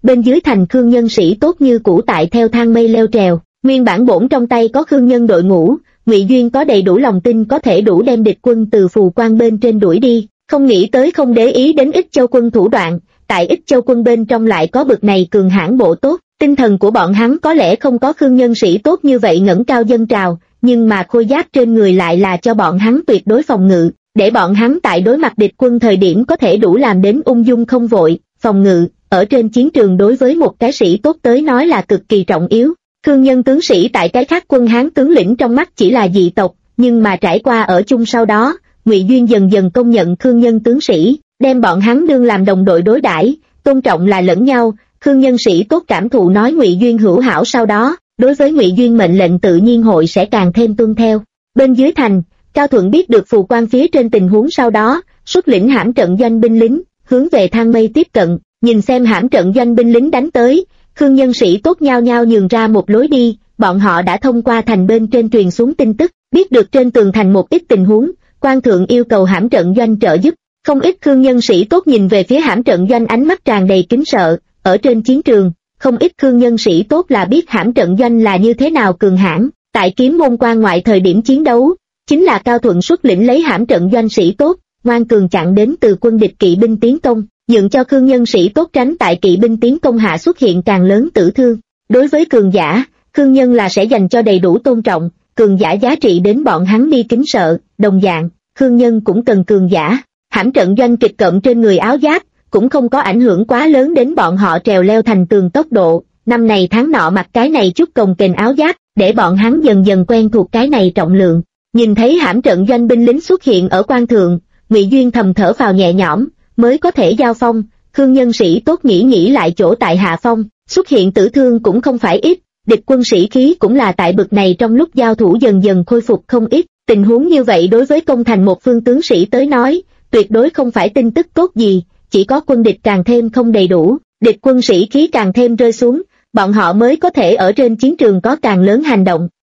bên dưới thành Khương nhân sĩ tốt như cũ tại theo thang mây leo trèo. Nguyên bản bổn trong tay có Khương nhân đội ngũ, Ngụy Duyên có đầy đủ lòng tin có thể đủ đem địch quân từ phù quan bên trên đuổi đi, không nghĩ tới không để ý đến Ích Châu quân thủ đoạn, tại Ích Châu quân bên trong lại có bực này cường hãn bộ tốt. Tinh thần của bọn hắn có lẽ không có Khương nhân sĩ tốt như vậy ngẩng cao dâng trào, nhưng mà khôi giáp trên người lại là cho bọn hắn tuyệt đối phòng ngự, để bọn hắn tại đối mặt địch quân thời điểm có thể đủ làm đến ung dung không vội. Phòng ngự, ở trên chiến trường đối với một cái sĩ tốt tới nói là cực kỳ trọng yếu. Khương nhân tướng sĩ tại cái khác quân Hán tướng lĩnh trong mắt chỉ là dị tộc, nhưng mà trải qua ở chung sau đó, Ngụy Duyên dần dần công nhận Khương nhân tướng sĩ, đem bọn hắn đương làm đồng đội đối đãi, tôn trọng là lẫn nhau. Khương nhân sĩ tốt cảm thụ nói Ngụy Duyên hữu hảo sau đó, đối với Ngụy Duyên mệnh lệnh tự nhiên hội sẽ càng thêm tuân theo. Bên dưới thành, Cao Thuận biết được phù quan phía trên tình huống sau đó, xuất lĩnh hãm trận doanh binh lính, hướng về thang mây tiếp cận, nhìn xem hãm trận doanh binh lính đánh tới, Khương nhân sĩ tốt nhao nhao nhường ra một lối đi, bọn họ đã thông qua thành bên trên truyền xuống tin tức, biết được trên tường thành một ít tình huống, quan thượng yêu cầu hãm trận doanh trợ giúp. Không ít Khương nhân sĩ tốt nhìn về phía hãm trận doanh ánh mắt tràn đầy kính sợ. Ở trên chiến trường, không ít Khương nhân sĩ tốt là biết hãm trận doanh là như thế nào cường hãn. Tại Kiếm Môn quan ngoại thời điểm chiến đấu, chính là Cao Thuận xuất lĩnh lấy hãm trận doanh sĩ tốt, ngoan cường chặn đến từ quân địch kỵ binh tiến công, dựng cho Khương nhân sĩ tốt tránh tại kỵ binh tiến công hạ xuất hiện càng lớn tử thương. Đối với cường giả, Khương nhân là sẽ dành cho đầy đủ tôn trọng, cường giả giá trị đến bọn hắn đi kính sợ. Đồng dạng, Khương nhân cũng cần cường giả. Hãm trận doanh kịch cộm trên người áo giáp cũng không có ảnh hưởng quá lớn đến bọn họ trèo leo thành tường tốc độ. Năm này tháng nọ mặc cái này chút cồng kềnh áo giáp, để bọn hắn dần dần quen thuộc cái này trọng lượng. Nhìn thấy hãm trận doanh binh lính xuất hiện ở quan thượng, Ngụy Duyên thầm thở phào nhẹ nhõm, mới có thể giao phong. Khương nhân sĩ tốt nghĩ lại chỗ tại hạ phong, xuất hiện tử thương cũng không phải ít, địch quân sĩ khí cũng là tại bực này trong lúc giao thủ dần dần khôi phục không ít. Tình huống như vậy đối với công thành một phương tướng sĩ tới nói, tuyệt đối không phải tin tức tốt gì, chỉ có quân địch càng thêm không đầy đủ, địch quân sĩ khí càng thêm rơi xuống, bọn họ mới có thể ở trên chiến trường có càng lớn hành động.